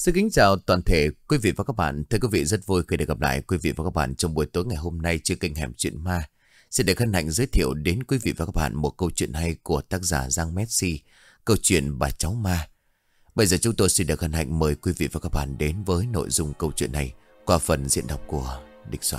Xin kính chào toàn thể quý vị và các bạn. Thưa quý vị, rất vui khi được gặp lại quý vị và các bạn trong buổi tối ngày hôm nay trên kênh Hẻm Chuyện Ma. Xin được hân hạnh giới thiệu đến quý vị và các bạn một câu chuyện hay của tác giả Giang Messi, câu chuyện Bà Cháu Ma. Bây giờ chúng tôi xin được hân hạnh mời quý vị và các bạn đến với nội dung câu chuyện này qua phần diễn đọc của Địch Soạn.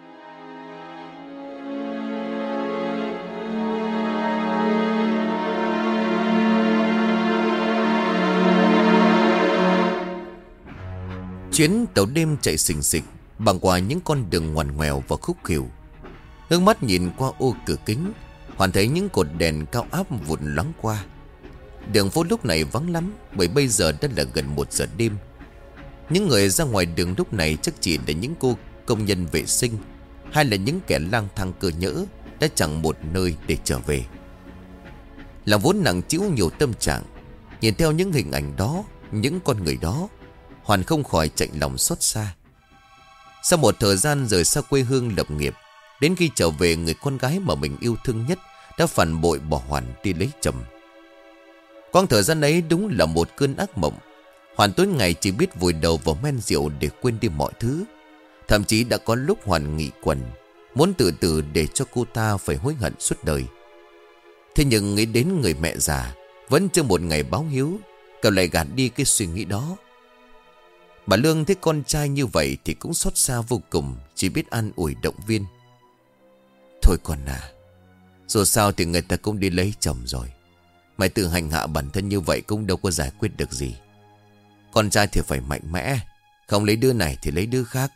Chuyến tàu đêm chạy xình xịch băng qua những con đường ngoằn ngoèo và khúc khuỷu. Hướng mắt nhìn qua ô cửa kính, Hoàn thấy những cột đèn cao áp vụt loáng qua. Đường phố lúc này vắng lắm, bởi bây giờ đã là gần 1 giờ đêm. Những người ra ngoài đường lúc này chắc chỉ là những cô công nhân vệ sinh, hay là những kẻ lang thang cơ nhỡ đã chẳng một nơi để trở về. Lòng vốn nặng trĩu nhiều tâm trạng, nhìn theo những hình ảnh đó, những con người đó, Hoàn không khỏi chạnh lòng xót xa. Sau một thời gian rời xa quê hương lập nghiệp, đến khi trở về, người con gái mà mình yêu thương nhất đã phản bội bỏ Hoàn đi lấy chồng. Quãng thời gian ấy đúng là một cơn ác mộng. Hoàn tối ngày chỉ biết vùi đầu vào men rượu để quên đi mọi thứ. Thậm chí đã có lúc Hoàn nghị quẩn, muốn tự tử để cho cô ta phải hối hận suốt đời. Thế nhưng nghĩ đến người mẹ già vẫn chưa một ngày báo hiếu, cậu lại gạt đi cái suy nghĩ đó. Bà Lương thấy con trai như vậy thì cũng xót xa vô cùng, chỉ biết an ủi động viên. Thôi con à, dù sao thì người ta cũng đi lấy chồng rồi. Mày tự hành hạ bản thân như vậy cũng đâu có giải quyết được gì. Con trai thì phải mạnh mẽ, không lấy đứa này thì lấy đứa khác.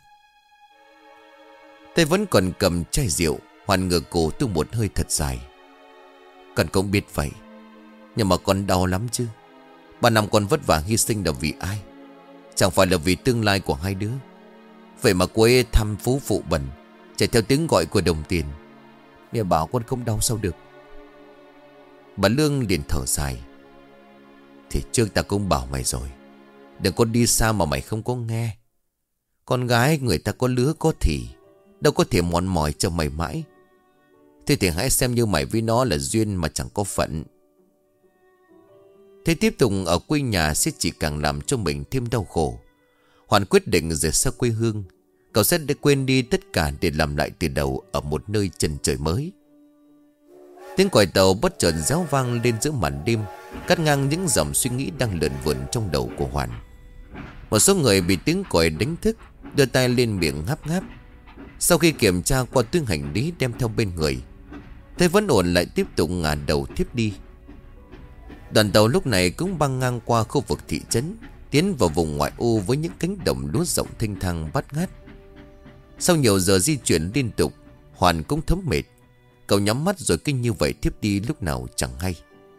Tay vẫn còn cầm chai rượu, Hoàn ngửa cổ tung một hơi thật dài. Con cũng biết vậy, nhưng mà con đau lắm chứ. 3 năm con vất vả hy sinh là vì ai? Chẳng phải là vì tương lai của hai đứa. Vậy mà cô ấy thăm phú phụ bẩn, chạy theo tiếng gọi của đồng tiền. Mẹ bảo con không đau sao được. Bà Lương liền thở dài. Thì trước ta cũng bảo mày rồi, đừng có đi xa mà mày không có nghe. Con gái người ta có lứa có thì, đâu có thể mòn mỏi cho mày mãi. Thế thì hãy xem như mày với nó là duyên mà chẳng có phận. Thế tiếp tục ở quê nhà sẽ chỉ càng làm cho mình thêm đau khổ. Hoàn quyết định rời xa quê hương. Cậu sẽ để quên đi tất cả để làm lại từ đầu ở một nơi chân trời mới. Tiếng còi tàu bất chợt réo vang lên giữa màn đêm, cắt ngang những dòng suy nghĩ đang lượn vườn trong đầu của Hoàn. Một số người bị tiếng còi đánh thức, đưa tay lên miệng ngáp ngáp. Sau khi kiểm tra qua túi hành lý đem theo bên người, thấy vẫn ổn lại tiếp tục ngả đầu thiếp đi. Đoàn tàu lúc này cũng băng ngang qua khu vực thị trấn, tiến vào vùng ngoại ô với những cánh đồng lúa rộng thênh thang bát ngát. Sau nhiều giờ di chuyển liên tục, Hoàn cũng thấm mệt. Cậu nhắm mắt rồi kinh như vậy thiếp đi lúc nào chẳng hay.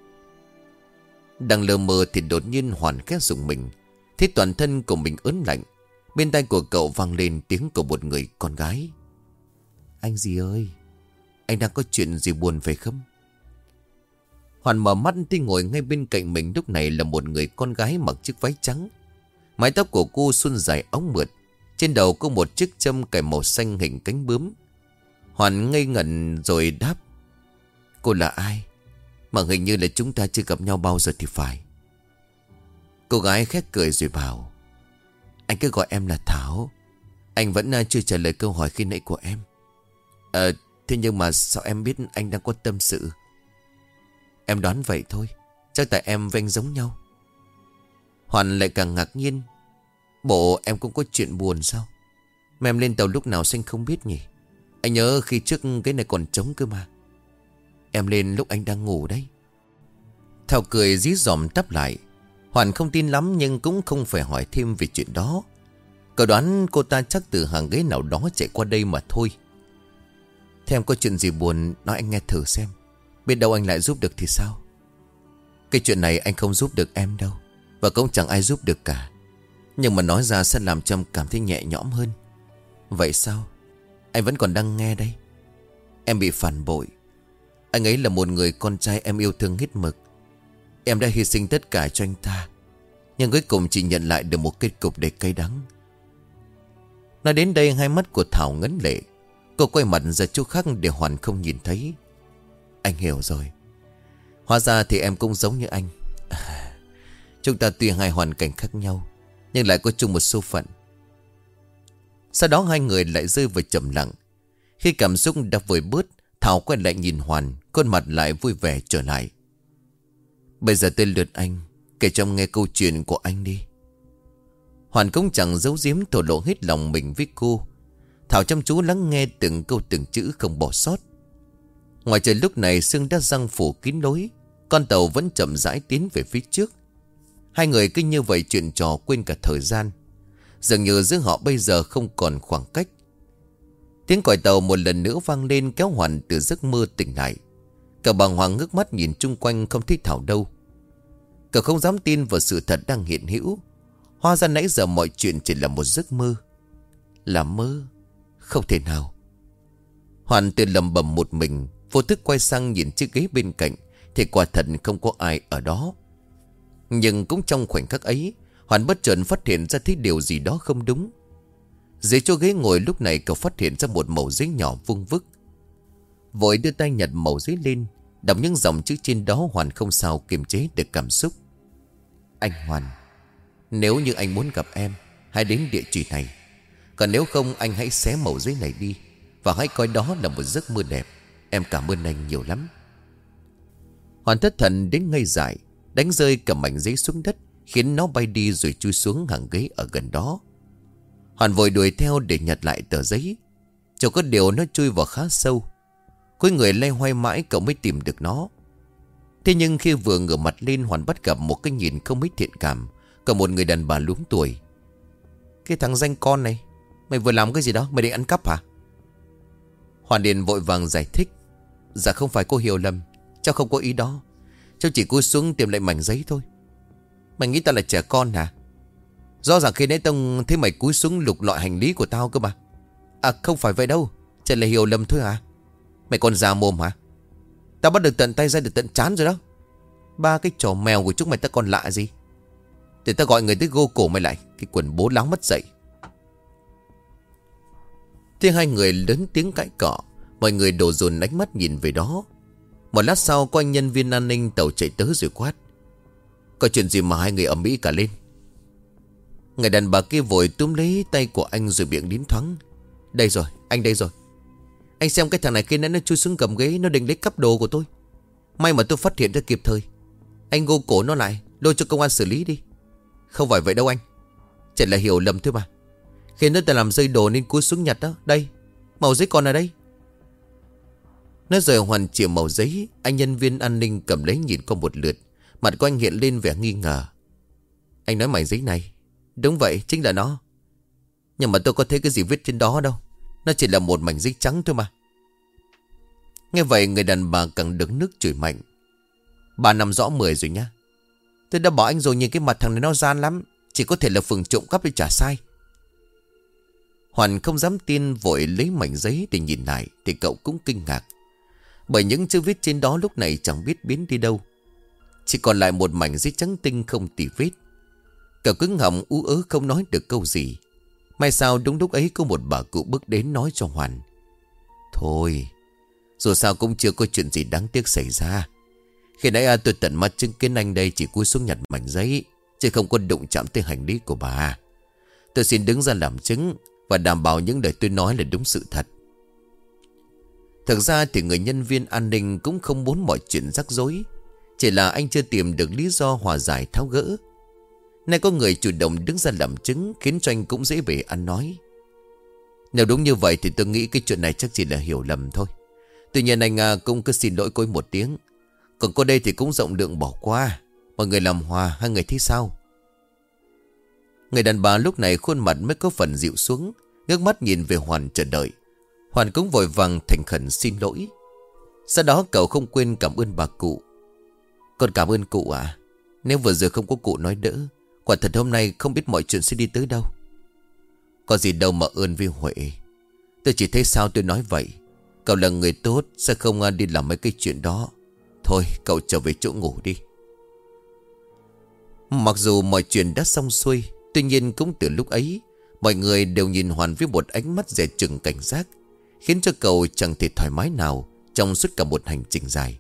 Đang lờ mờ thì đột nhiên Hoàn khẽ rùng mình, thấy toàn thân của mình ớn lạnh. Bên tai của cậu vang lên tiếng của một người con gái. Anh gì ơi, anh đang có chuyện gì buồn phải không? Hoàn mở mắt thì ngồi ngay bên cạnh mình lúc này là một người con gái mặc chiếc váy trắng. Mái tóc của cô suôn dài óng mượt, trên đầu có một chiếc châm cài màu xanh hình cánh bướm. Hoàn ngây ngẩn rồi đáp. Cô là ai? Mà hình như là chúng ta chưa gặp nhau bao giờ thì phải. Cô gái khét cười rồi bảo. Anh cứ gọi em là Thảo. Anh vẫn chưa trả lời câu hỏi khi nãy của em. Thế nhưng mà sao em biết anh đang có tâm sự? Em đoán vậy thôi, chắc tại em với anh giống nhau. Hoàn lại càng ngạc nhiên. Bộ em cũng có chuyện buồn sao? Mà em lên tàu lúc nào xanh không biết nhỉ? Anh nhớ khi trước cái này còn trống cơ mà. Em lên lúc anh đang ngủ đấy. Thảo cười dí dỏm đáp lại. Hoàn không tin lắm nhưng cũng không phải hỏi thêm về chuyện đó. Cậu đoán cô ta chắc từ hàng ghế nào đó chạy qua đây mà thôi. Thế em có chuyện gì buồn nói anh nghe thử xem. Biết đâu anh lại giúp được thì sao? Cái chuyện này anh không giúp được em đâu, và cũng chẳng ai giúp được cả. Nhưng mà nói ra sẽ làm Trâm cảm thấy nhẹ nhõm hơn. Vậy sao? Anh vẫn còn đang nghe đây. Em bị phản bội. Anh ấy là một người con trai em yêu thương hết mực. Em đã hy sinh tất cả cho anh ta, nhưng cuối cùng chỉ nhận lại được một kết cục đầy cay đắng. Nói đến đây hai mắt của Thảo ngấn lệ. Cô quay mặt ra chỗ khác để Hoàn không nhìn thấy. Anh hiểu rồi. Hóa ra thì em cũng giống như anh. Chúng ta tuy hai hoàn cảnh khác nhau, nhưng lại có chung một số phận. Sau đó hai người lại rơi vào trầm lặng. Khi cảm xúc đã vơi bớt, Thảo quay lại nhìn Hoàn, khuôn mặt lại vui vẻ trở lại. Bây giờ tới lượt anh, kể cho em nghe câu chuyện của anh đi. Hoàn cũng chẳng giấu giếm thổ lộ hết lòng mình với cô. Thảo chăm chú lắng nghe từng câu từng chữ không bỏ sót. Ngoài trời lúc này sương đã giăng phủ kín lối. Con tàu vẫn chậm rãi tiến về phía trước. Hai người cứ như vậy chuyện trò quên cả thời gian. Dường như giữa họ bây giờ không còn khoảng cách. Tiếng còi tàu một lần nữa vang lên kéo Hoàn từ giấc mơ tỉnh lại. Cậu bàng hoàng ngước mắt nhìn chung quanh không thấy Thảo đâu. Cậu không dám tin vào sự thật đang hiện hữu. Hóa ra nãy giờ mọi chuyện chỉ là một giấc mơ. Là mơ? Không thể nào. Hoàn tự lẩm bẩm một mình, vô thức quay sang nhìn chiếc ghế bên cạnh, thì quả thật không có ai ở đó. Nhưng cũng trong khoảnh khắc ấy, Hoàn bất chợt phát hiện ra thấy điều gì đó không đúng. Dưới chỗ ghế ngồi lúc này cậu phát hiện ra một mẩu giấy nhỏ vuông vức. Vội đưa tay nhặt mẩu giấy lên, đọc những dòng chữ trên đó. Hoàn không sao kiềm chế được cảm xúc. Anh Hoàn, nếu như anh muốn gặp em, hãy đến địa chỉ này. Còn nếu không, anh hãy xé mẩu giấy này đi, và hãy coi đó là một giấc mơ đẹp. Em cảm ơn anh nhiều lắm. Hoàn thất thần đến ngây dại, đánh rơi cả mảnh giấy xuống đất, khiến nó bay đi rồi chui xuống hàng ghế ở gần đó. Hoàn vội đuổi theo để nhặt lại tờ giấy. Chẳng có điều nó chui vào khá sâu. Cuối người loay hoay mãi cậu mới tìm được nó. Thế nhưng khi vừa ngửa mặt lên, Hoàn bắt gặp một cái nhìn không mấy thiện cảm. Cả một người đàn bà luống tuổi. Cái thằng danh con này, mày vừa làm cái gì đó? Mày định ăn cắp hả? Hoàn liền vội vàng giải thích. Dạ không phải, cô hiểu lầm. Cháu không có ý đó. Cháu chỉ cúi xuống tìm lại mảnh giấy thôi. Mày nghĩ tao là trẻ con hả? Rõ ràng khi nãy tao thấy mày cúi xuống lục lọi hành lý của tao cơ mà. À không phải vậy đâu, chỉ là hiểu lầm thôi hả? Mày còn già mồm hả? Tao bắt được tận tay ra được tận trán rồi đó. Ba cái trò mèo của chúng mày ta còn lạ gì? Để tao gọi người tới gô cổ mày lại. Cái quần bố láo mất dậy. Thế hai người lớn tiếng cãi cọ. Mọi người đổ dồn ánh mắt nhìn về đó. Một lát sau có anh nhân viên an ninh tàu chạy tới rồi quát. Có chuyện gì mà hai người ầm ĩ cả lên? Người đàn bà kia vội túm lấy tay của anh rồi miệng đím thoáng. Đây rồi, anh đây rồi. Anh xem cái thằng này kia nó chui xuống cầm ghế, nó định lấy cắp đồ của tôi. May mà tôi phát hiện ra kịp thời. Anh gô cổ nó lại, lôi cho công an xử lý đi. Không phải vậy đâu anh, chỉ là hiểu lầm thôi mà. Khi nó ta làm rơi đồ nên cúi xuống nhặt đó. Đây, màu giấy còn ở đây. Nói rồi Hoàn chìa màu giấy. Anh nhân viên an ninh cầm lấy nhìn qua một lượt. Mặt của anh hiện lên vẻ nghi ngờ. Anh nói mảnh giấy này? Đúng vậy, chính là nó. Nhưng mà tôi có thấy cái gì viết trên đó đâu. Nó chỉ là một mảnh giấy trắng thôi mà. Nghe vậy người đàn bà càng đứng nước chửi mạnh. Bà nằm rõ 10 rồi nhá. Tôi đã bảo anh rồi, nhìn cái mặt thằng này nó gian lắm. Chỉ có thể là phường trộm cắp để trả sai. Hoàn không dám tin, vội lấy mảnh giấy để nhìn lại. Thì cậu cũng kinh ngạc. Bởi những chữ viết trên đó lúc này chẳng biết biến đi đâu. Chỉ còn lại một mảnh giấy trắng tinh không tì vết. Cậu cứng họng ú ớ không nói được câu gì. May sao đúng lúc ấy có một bà cụ bước đến nói cho Hoàn. Thôi, dù sao cũng chưa có chuyện gì đáng tiếc xảy ra. Khi nãy tôi tận mắt chứng kiến anh đây chỉ cúi xuống nhặt mảnh giấy, chứ không có đụng chạm tới hành lý của bà. Tôi xin đứng ra làm chứng và đảm bảo những lời tôi nói là đúng sự thật. Thực ra thì người nhân viên an ninh cũng không muốn mọi chuyện rắc rối. Chỉ là anh chưa tìm được lý do hòa giải tháo gỡ. Nay có người chủ động đứng ra làm chứng, khiến cho anh cũng dễ bề ăn nói. Nếu đúng như vậy thì tôi nghĩ cái chuyện này chắc chỉ là hiểu lầm thôi. Tuy nhiên anh cũng cứ xin lỗi cô ấy một tiếng. Còn cô đây thì cũng rộng lượng bỏ qua. Mọi người làm hòa, hai người thấy sao? Người đàn bà lúc này khuôn mặt mới có phần dịu xuống, ngước mắt nhìn về Hoàn chờ đợi. Hoàn cũng vội vàng thành khẩn xin lỗi. Sau đó cậu không quên cảm ơn bà cụ. Con cảm ơn cụ ạ. Nếu vừa giờ không có cụ nói đỡ, quả thật hôm nay không biết mọi chuyện sẽ đi tới đâu. Có gì đâu mà ơn với Huệ. Tôi chỉ thấy sao tôi nói vậy. Cậu là người tốt, sẽ không đi làm mấy cái chuyện đó. Thôi cậu trở về chỗ ngủ đi. Mặc dù mọi chuyện đã xong xuôi, tuy nhiên cũng từ lúc ấy mọi người đều nhìn Hoàn với một ánh mắt dè chừng cảnh giác, khiến cho cậu chẳng thể thoải mái nào trong suốt cả một hành trình dài.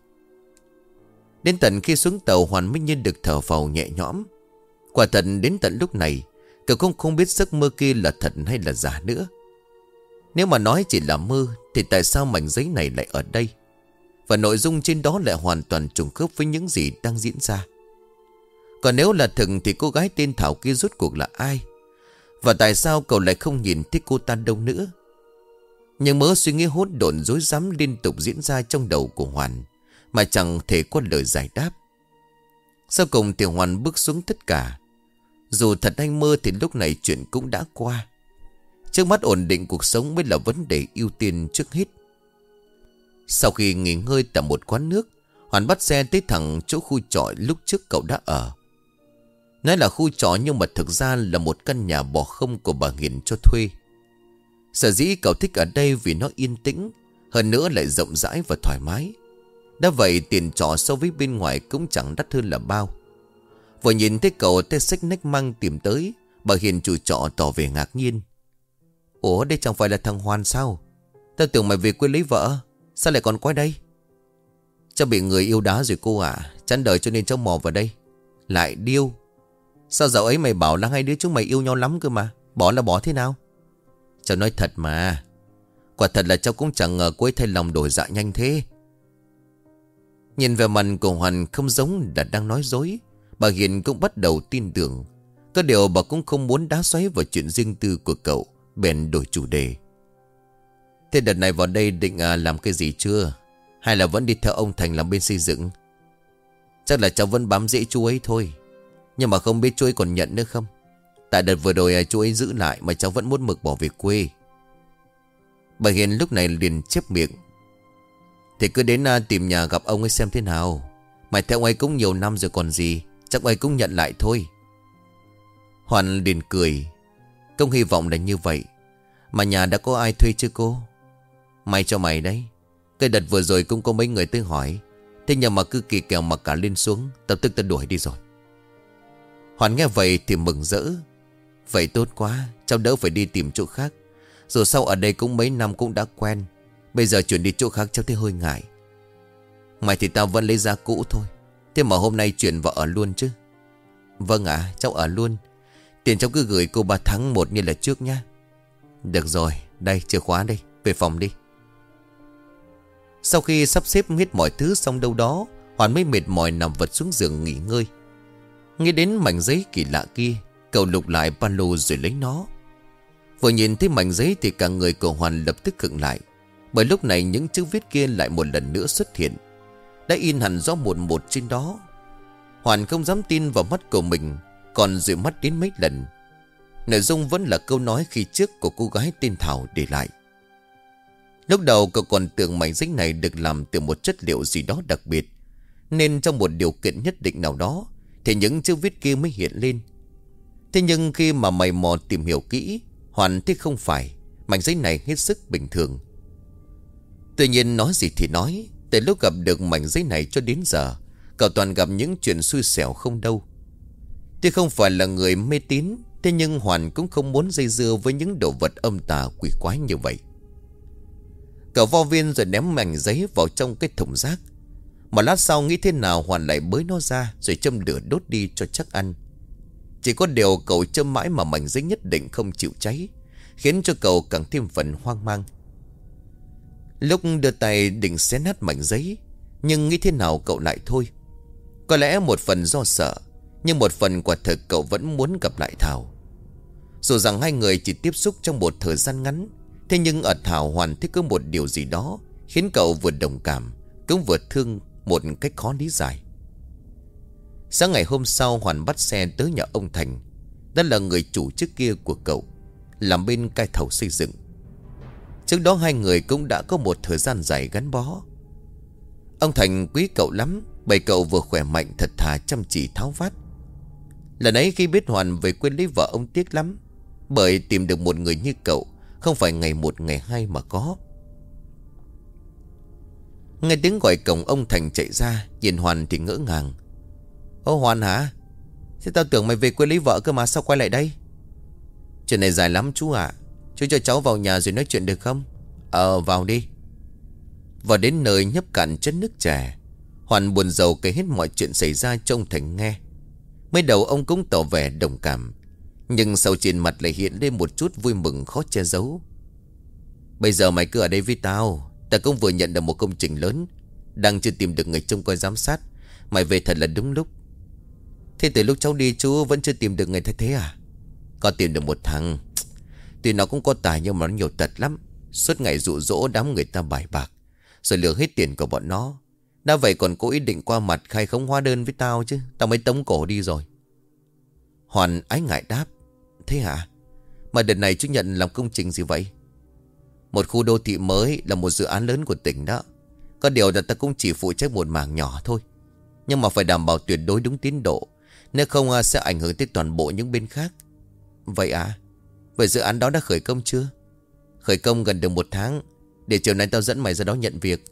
Đến tận khi xuống tàu, Hoàn mới như được thở phào nhẹ nhõm. Quả thật đến tận lúc này Cậu cũng không biết giấc mơ kia là thật hay là giả nữa. Nếu mà nói chỉ là mơ thì tại sao mảnh giấy này lại ở đây? Và nội dung trên đó lại hoàn toàn trùng khớp với những gì đang diễn ra. Còn nếu là thật thì cô gái tên Thảo kia rốt cuộc là ai? Và tại sao cậu lại không nhìn thấy cô ta đâu nữa? Nhưng mớ suy nghĩ hỗn độn rối rắm liên tục diễn ra trong đầu của Hoàn, mà chẳng thể có lời giải đáp. Sau cùng thì Hoàn bước xuống tất cả. Dù thật hay mơ thì lúc này chuyện cũng đã qua. Trước mắt ổn định cuộc sống mới là vấn đề ưu tiên trước hết. Sau khi nghỉ ngơi tại một quán nước, Hoàn bắt xe tới thẳng chỗ khu trọ lúc trước cậu đã ở. Nói là khu trọ nhưng mà thực ra là một căn nhà bỏ không của bà Hiền cho thuê. Sở dĩ cậu thích ở đây vì nó yên tĩnh, hơn nữa lại rộng rãi và thoải mái. Đã vậy tiền trọ so với bên ngoài cũng chẳng đắt hơn là bao. Vừa nhìn thấy cậu tay xách nách măng tìm tới, bà Hiền chủ trọ tỏ vẻ ngạc nhiên. Ủa đây chẳng phải là thằng Hoàn sao? Tao tưởng mày về quê lấy vợ, sao lại còn quay đây? Cháu bị người yêu đá rồi cô ạ. Chán đời cho nên cháu mò vào đây. Lại điêu. Sao dạo ấy mày bảo là hai đứa chúng mày yêu nhau lắm cơ mà. Bỏ là bỏ thế nào? Cháu nói thật mà. Quả thật là cháu cũng chẳng ngờ cô ấy thay lòng đổi dạ nhanh thế. Nhìn về mặt của Hoàn không giống là đang nói dối. Bà Hiền cũng bắt đầu tin tưởng. Có điều bà cũng không muốn đá xoáy vào chuyện riêng tư của cậu, bèn đổi chủ đề. Thế đợt này vào đây định làm cái gì chưa? Hay là vẫn đi theo ông Thành làm bên xây dựng? Chắc là cháu vẫn bám rễ chú ấy thôi. Nhưng mà không biết chú ấy còn nhận nữa không? Tại đợt vừa rồi chú ấy giữ lại mà cháu vẫn muốn mực bỏ về quê. Bà Hiền lúc này liền chép miệng. Thì cứ đến tìm nhà gặp ông ấy xem thế nào. Mày theo ông ấy cũng nhiều năm rồi còn gì. Chắc ông ấy cũng nhận lại thôi. Hoàn liền cười. Không hy vọng là như vậy. Mà nhà đã có ai thuê chưa cô? May cho mày đấy. Cái đợt vừa rồi cũng có mấy người tới hỏi. Thế nhưng mà cứ kỳ kèo mà cả lên xuống, tập tức ta đuổi đi rồi. Hoàn nghe vậy thì mừng rỡ. Vậy tốt quá, cháu đỡ phải đi tìm chỗ khác. Dù sau ở đây cũng mấy năm cũng đã quen. Bây giờ chuyển đi chỗ khác cháu thấy hơi ngại. Mày thì tao vẫn lấy giá cũ thôi. Thế mà hôm nay chuyển vào ở luôn chứ? Vâng ạ, cháu ở luôn. Tiền cháu cứ gửi cô 3 tháng 1 như là trước nhá. Được rồi, đây chìa khóa đây. Về phòng đi. Sau khi sắp xếp hết mọi thứ xong đâu đó, Hoàn mới mệt mỏi nằm vật xuống giường nghỉ ngơi. Nghĩ đến mảnh giấy kỳ lạ kia, cậu lục lại ba lô rồi lấy nó. Vừa nhìn thấy mảnh giấy thì cả người của Hoàn lập tức khựng lại. Bởi lúc này những chữ viết kia lại một lần nữa xuất hiện, đã in hẳn rõ một trên đó. Hoàn không dám tin vào mắt của mình, còn dụi mắt đến mấy lần. Nội dung vẫn là câu nói khi trước của cô gái tên Thảo để lại. Lúc đầu cậu còn tưởng mảnh giấy này được làm từ một chất liệu gì đó đặc biệt, nên trong một điều kiện nhất định nào đó thì những chữ viết kia mới hiện lên. Thế nhưng khi mà mày mò tìm hiểu kỹ, Hoàn thấy không phải. Mảnh giấy này hết sức bình thường. Tuy nhiên nói gì thì nói, từ lúc gặp được mảnh giấy này cho đến giờ, cậu toàn gặp những chuyện xui xẻo không đâu. Tuy không phải là người mê tín, thế nhưng Hoàn cũng không muốn dây dưa với những đồ vật âm tà quỷ quái như vậy. Cậu vo viên rồi ném mảnh giấy vào trong cái thùng rác. Một lát sau nghĩ thế nào Hoàn lại bới nó ra rồi châm lửa đốt đi cho chắc ăn. Chỉ có điều cậu châm mãi mà mảnh giấy nhất định không chịu cháy, khiến cho cậu càng thêm phần hoang mang. Lúc đưa tay định xé nát mảnh giấy, nhưng nghĩ thế nào cậu lại thôi. Có lẽ một phần do sợ, nhưng một phần quả thực cậu vẫn muốn gặp lại Thảo. Dù rằng hai người chỉ tiếp xúc trong một thời gian ngắn, thế nhưng ở Thảo Hoàn thấy có một điều gì đó khiến cậu vừa đồng cảm, cũng vừa thương một cách khó lý giải. Sáng ngày hôm sau, Hoàn bắt xe tới nhà ông Thành. Đó là người chủ trước kia của cậu, làm bên cai thầu xây dựng. Trước đó hai người cũng đã có một thời gian dài gắn bó. Ông Thành quý cậu lắm, bởi cậu vừa khỏe mạnh thật thà chăm chỉ tháo vát. Lần ấy khi biết Hoàn về quê lấy vợ, ông tiếc lắm, bởi tìm được một người như cậu không phải ngày một ngày hai mà có. Nghe tiếng gọi cổng, ông Thành chạy ra, nhìn Hoàn thì ngỡ ngàng. Ô Hoàn hả? Thế tao tưởng mày về quê lấy vợ cơ mà, sao quay lại đây? Chuyện này dài lắm chú ạ. Chú cho cháu vào nhà rồi nói chuyện được không? Vào đi. Vào đến nơi nhấp cạn chén nước trà, Hoàn buồn rầu kể hết mọi chuyện xảy ra cho ông Thành nghe. Mới đầu ông cũng tỏ vẻ đồng cảm, Nhưng sau trên mặt lại hiện lên một chút vui mừng khó che giấu. Bây giờ mày cứ ở đây với tao. Ta cũng vừa nhận được một công trình lớn, đang chưa tìm được người trông coi giám sát. Mày về thật là đúng lúc. Thế từ lúc cháu đi chú vẫn chưa tìm được người thay thế à? Có tìm được một thằng. Tuy nó cũng có tài nhưng mà nó nhiều tật lắm. Suốt ngày dụ dỗ đám người ta bài bạc, rồi lừa hết tiền của bọn nó. Đã vậy còn cố ý định qua mặt khai khống hóa đơn với tao chứ. Tao mới tống cổ đi rồi. Hoàn ái ngại đáp. Thế hả? Mà đợt này chú nhận làm công trình gì vậy? Một khu đô thị mới, là một dự án lớn của tỉnh đó. Có điều là ta cũng chỉ phụ trách một mảng nhỏ thôi. Nhưng mà phải đảm bảo tuyệt đối đúng tiến độ, nếu không sẽ ảnh hưởng tới toàn bộ những bên khác. Vậy à? Vậy dự án đó đã khởi công chưa? Khởi công gần được 1 tháng. Để chiều nay tao dẫn mày ra đó nhận việc.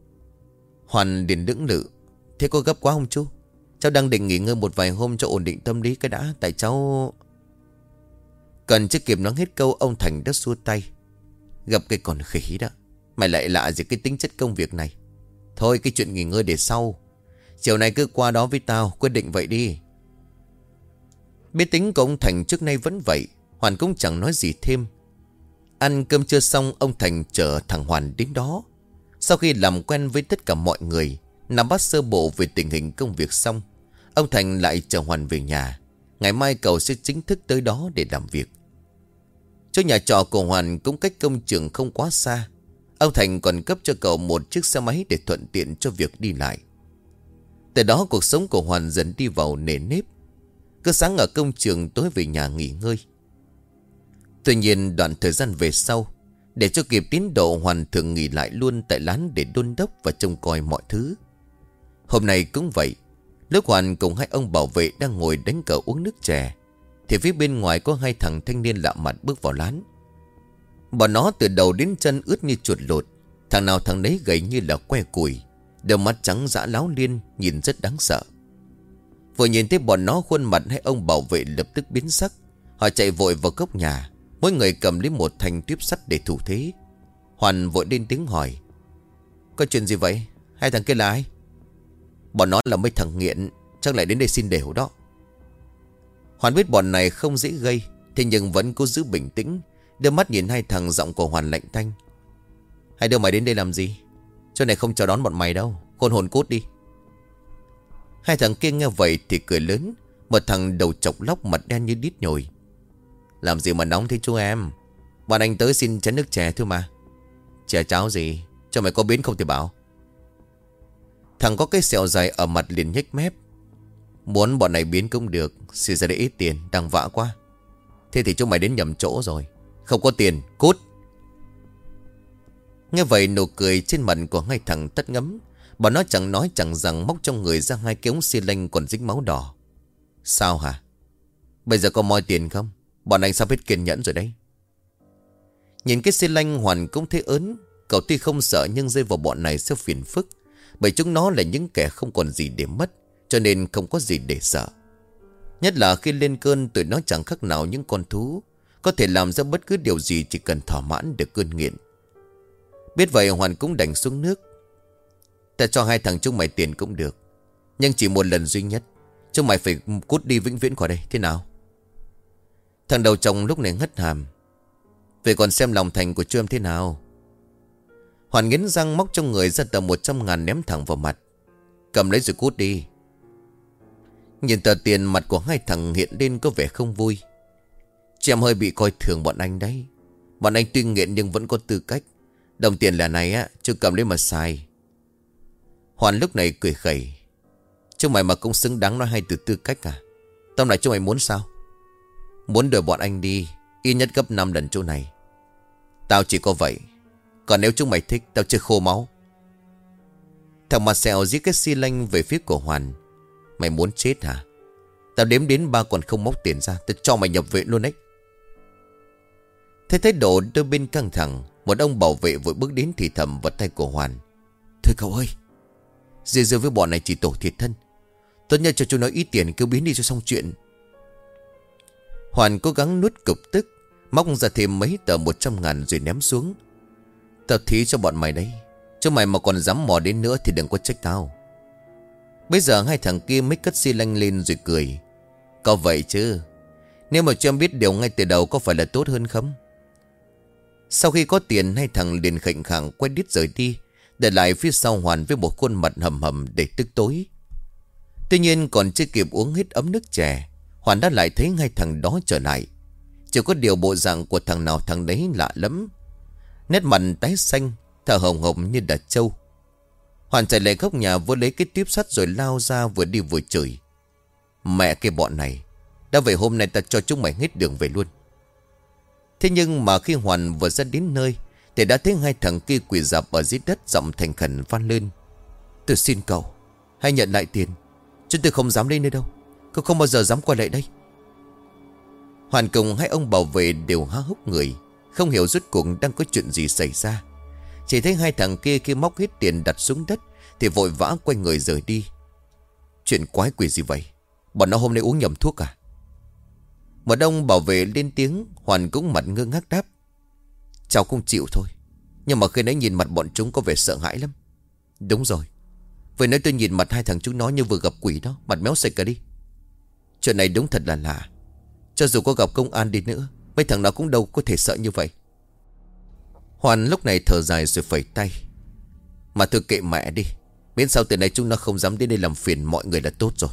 Hoàn liền lưỡng lự. Thế có gấp quá không chú? Cháu đang định nghỉ ngơi một vài hôm cho ổn định tâm lý cái đã. Tại cháu... Cần chưa kịp nói hết câu, ông Thành đã xua tay. Gặp cái con khỉ đó. Mày lại lạ gì cái tính chất công việc này. Thôi cái chuyện nghỉ ngơi để sau. Chiều nay cứ qua đó với tao, quyết định vậy đi. Biết tính của ông Thành trước nay vẫn vậy, Hoàn cũng chẳng nói gì thêm. Ăn cơm trưa xong, ông Thành chở thằng Hoàn đến đó. Sau khi làm quen với tất cả mọi người, nắm bắt sơ bộ về tình hình công việc xong, ông Thành lại chở Hoàn về nhà. Ngày mai cậu sẽ chính thức tới đó để làm việc. Chỗ nhà trọ của Hoàn cũng cách công trường không quá xa. Ông Thành còn cấp cho cậu một chiếc xe máy để thuận tiện cho việc đi lại. Từ đó cuộc sống của Hoàn dần đi vào nề nếp. Cứ sáng ở công trường, tối về nhà nghỉ ngơi. Tuy nhiên đoạn thời gian về sau, để cho kịp tiến độ, Hoàn thường nghỉ lại luôn tại lán để đôn đốc và trông coi mọi thứ. Hôm nay cũng vậy. Lúc Hoàn cùng 2 ông bảo vệ đang ngồi đánh cờ uống nước chè, thì phía bên ngoài có 2 thằng thanh niên lạ mặt bước vào lán. Bọn nó từ đầu đến chân ướt như chuột lột. Thằng nào thằng đấy gầy như là que củi, đôi mắt trắng dã láo liên, nhìn rất đáng sợ. Vừa nhìn thấy bọn nó, khuôn mặt 2 ông bảo vệ lập tức biến sắc. Họ chạy vội vào góc nhà, mỗi người cầm lấy một thanh tuyếp sắt để thủ thế. Hoàn vội lên tiếng hỏi. Có chuyện gì vậy? 2 thằng kia là ai? Bọn nó là mấy thằng nghiện, chắc lại đến đây xin đều đó. Hoàn biết bọn này không dễ gây, thế nhưng vẫn cố giữ bình tĩnh, đưa mắt nhìn 2 thằng. Giọng của Hoàn lạnh tanh. 2 đứa mày đến đây làm gì? Chỗ này không chào đón bọn mày đâu, khôn hồn cút đi. 2 thằng kia nghe vậy thì cười lớn. Một thằng đầu chọc lóc, mặt đen như đít nhồi. Làm gì mà nóng thế chú em? Bọn anh tới xin chén nước chè thôi mà. Chè cháo gì? Cho mày có biến không thì bảo. Thằng có cái sẹo dài ở mặt liền nhếch mép. Muốn bọn này biến cũng được, xin ra đây ít tiền, đang vã quá. Thế thì chúng mày đến nhầm chỗ rồi. Không có tiền, cút. Nghe vậy nụ cười trên mặt của 2 thằng tắt ngấm. Bọn nó chẳng nói chẳng rằng móc trong người ra 2 cái ống xi lanh còn dính máu đỏ. Sao hả? Bây giờ có moi tiền không? Bọn anh sắp hết kiên nhẫn rồi đấy. Nhìn cái xi lanh, Hoàn cũng thấy ớn. Cậu tuy không sợ nhưng rơi vào bọn này sẽ phiền phức, bởi chúng nó là những kẻ không còn gì để mất, cho nên không có gì để sợ. Nhất là khi lên cơn, tụi nó chẳng khác nào những con thú, có thể làm ra bất cứ điều gì chỉ cần thỏa mãn được cơn nghiện. Biết vậy, Hoàn cũng đành xuống nước. Ta cho 2 thằng chúng mày tiền cũng được, nhưng chỉ một lần duy nhất. Chúng mày phải cút đi vĩnh viễn khỏi đây, thế nào? Thằng đầu chồng lúc này ngất hàm. Vậy còn xem lòng thành của chú em thế nào? Hoàn nghiến răng móc trong người ra tờ 100.000 ném thẳng vào mặt. Cầm lấy rồi cút đi. Nhìn tờ tiền, mặt của 2 thằng hiện lên có vẻ không vui. Chị em hơi bị coi thường bọn anh đấy. Bọn anh tuy nghiện nhưng vẫn có tư cách. Đồng tiền là này á, chú cầm lấy mà xài. Hoàn lúc này cười khẩy. Chúng mày mà cũng xứng đáng nói 2 từ tư cách à? Tóm lại chúng mày muốn sao? Muốn đuổi bọn anh đi, ít nhất gấp 5 lần chỗ này. Tao chỉ có vậy. Còn nếu chúng mày thích, tao chơi khô máu. Thằng mặt sẹo giết cái xi lanh về phía của Hoàn. Mày muốn chết hả? Tao đếm đến 3 còn không móc tiền ra, tao cho mày nhập viện luôn đấy. Thấy thái độ đôi bên căng thẳng, một ông bảo vệ vội bước đến thì thầm vào tay của Hoàn. Thôi cậu ơi, dê với bọn này chỉ tổ thiệt thân. Tốt nhất cho chúng nó ít tiền, kêu biến đi cho xong chuyện. Hoàn cố gắng nuốt cục tức, móc ra thêm mấy tờ 100.000 rồi ném xuống. Tao thí cho bọn mày đấy. Chúng mày mà còn dám mò đến nữa thì đừng có trách tao. Bây giờ 2 thằng kia mới cất xi lanh lên rồi cười. Có vậy chứ. Nếu mà cho em biết điều ngay từ đầu có phải là tốt hơn không? Sau khi có tiền, hai thằng liền khệnh khạng quay đít rời đi, để lại phía sau Hoàn với một khuôn mặt hầm hầm để tức tối. Tuy nhiên còn chưa kịp uống hết ấm nước chè, Hoàn đã lại thấy hai thằng đó trở lại. Chỉ có điều bộ dạng của thằng nào thằng đấy lạ lắm. Nét mặt tái xanh, thở hồng hồng như đà trâu. Hoàn chạy lại góc nhà vừa lấy cái tiếp sắt rồi lao ra, vừa đi vừa chửi: mẹ cái bọn này, đã vậy hôm nay ta cho chúng mày hết đường về luôn. Thế nhưng mà khi Hoàn vừa ra đến nơi thì đã thấy hai thằng kia quỳ rạp ở dưới đất, giọng thành khẩn van lên: tôi xin cậu hãy nhận lại tiền, chúng tôi không dám lên nữa đâu, cậu không bao giờ dám quay lại đây. Hoàn cùng hai ông bảo vệ đều há hốc người, không hiểu rốt cuộc đang có chuyện gì xảy ra. Chỉ thấy hai thằng kia khi móc hết tiền đặt xuống đất thì vội vã quay người rời đi. Chuyện quái quỷ gì vậy? Bọn nó hôm nay uống nhầm thuốc à? Một ông bảo vệ lên tiếng. Hoàn cũng mặt ngơ ngác đáp: cháu cũng chịu thôi, nhưng mà khi nãy nhìn mặt bọn chúng có vẻ sợ hãi lắm. Đúng rồi, vừa nãy tôi nhìn mặt hai thằng chúng nó như vừa gặp quỷ đó, mặt méo sạch cả đi. Chuyện này đúng thật là lạ. Cho dù có gặp công an đi nữa, mấy thằng nào cũng đâu có thể sợ như vậy. Hoàn lúc này thở dài rồi phẩy tay: mà thôi kệ mẹ đi, miễn sao từ nay chúng nó không dám đến đây làm phiền mọi người là tốt rồi.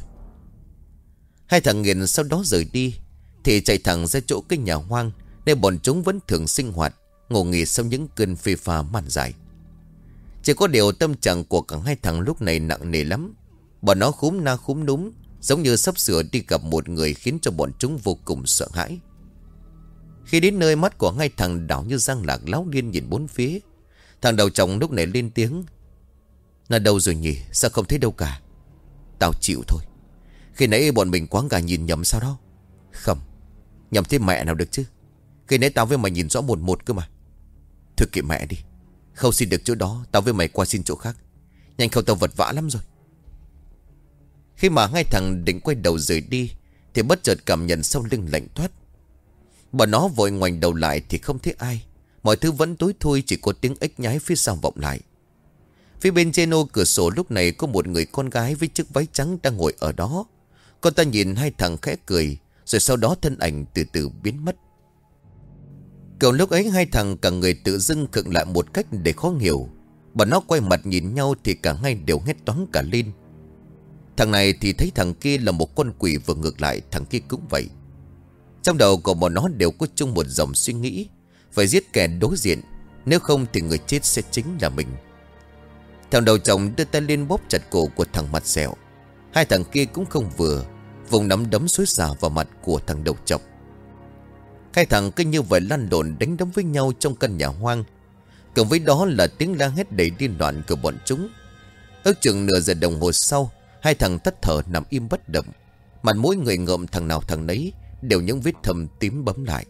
Hai thằng nghiện sau đó rời đi thì chạy thẳng ra chỗ cái nhà hoang, nơi bọn chúng vẫn thường sinh hoạt, ngủ nghỉ sau những cơn phê pha màn dài. Chỉ có điều tâm trạng của cả hai thằng lúc này nặng nề lắm. Bọn nó khúm na khúm núm, giống như sắp sửa đi gặp một người, khiến cho bọn chúng vô cùng sợ hãi. Khi đến nơi, mắt của hai thằng đảo như răng lạc, láo liên nhìn bốn phía. Thằng đầu chồng lúc này lên tiếng: là đâu rồi nhỉ, sao không thấy đâu cả? Tao chịu thôi, khi nãy bọn mình quáng gà nhìn nhầm sao đó. Không, nhầm thế mẹ nào được chứ, khi nãy tao với mày nhìn rõ một một cơ mà. Thôi kệ mẹ đi, không xin được chỗ đó, tao với mày qua xin chỗ khác. Nhanh không, tao vật vã lắm rồi. Khi mà hai thằng định quay đầu rời đi thì bất chợt cảm nhận sau lưng lạnh toát. Bọn nó vội ngoảnh đầu lại thì không thấy ai. Mọi thứ vẫn tối thui, chỉ có tiếng ếch nhái phía sau vọng lại. Phía bên trên ô cửa sổ lúc này có một người con gái với chiếc váy trắng đang ngồi ở đó. Cô ta nhìn hai thằng khẽ cười, rồi sau đó thân ảnh từ từ biến mất. Cậu lúc ấy hai thằng cả người tự dưng khựng lại một cách để khó hiểu. Bọn nó quay mặt nhìn nhau thì cả hai đều hét toáng cả lên. Thằng này thì thấy thằng kia là một con quỷ, vừa ngược lại thằng kia cũng vậy. Trong đầu của bọn nó đều có chung một dòng suy nghĩ: phải giết kẻ đối diện, nếu không thì người chết sẽ chính là mình. Thằng đầu chồng đưa tay lên bóp chặt cổ của thằng mặt sẹo. Hai thằng kia cũng không vừa, vùng nắm đấm xối xả vào mặt của thằng đầu chọc. Hai thằng cứ như vậy lăn lộn đánh đấm với nhau trong căn nhà hoang. Cộng với đó là tiếng la hét đầy điên loạn của bọn chúng. Ước chừng nửa giờ đồng hồ sau, hai thằng tắt thở nằm im bất động. Mặt mỗi người ngợm thằng nào thằng nấy đều những vết thâm tím bấm lại.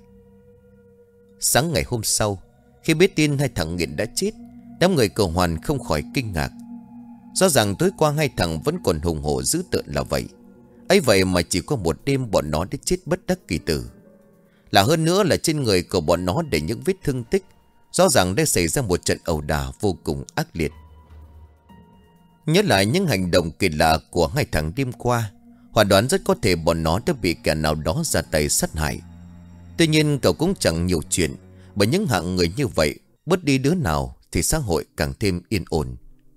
Sáng ngày hôm sau, khi biết tin hai thằng nghiện đã chết, đám người của Hoàn không khỏi kinh ngạc. Rõ ràng tối qua hai thằng vẫn còn hùng hổ dữ tợn là vậy. Ấy vậy mà chỉ có một đêm bọn nó đã chết bất đắc kỳ tử. Là hơn nữa là trên người của bọn nó để những vết thương tích. Rõ ràng đã xảy ra một trận ẩu đả vô cùng ác liệt. Nhớ lại những hành động kỳ lạ của hai thằng đêm qua, Hoàn đoán rất có thể bọn nó đã bị kẻ nào đó ra tay sát hại. Tuy nhiên cậu cũng chẳng nhiều chuyện, bởi những hạng người như vậy bớt đi đứa nào thì xã hội càng thêm yên ổn.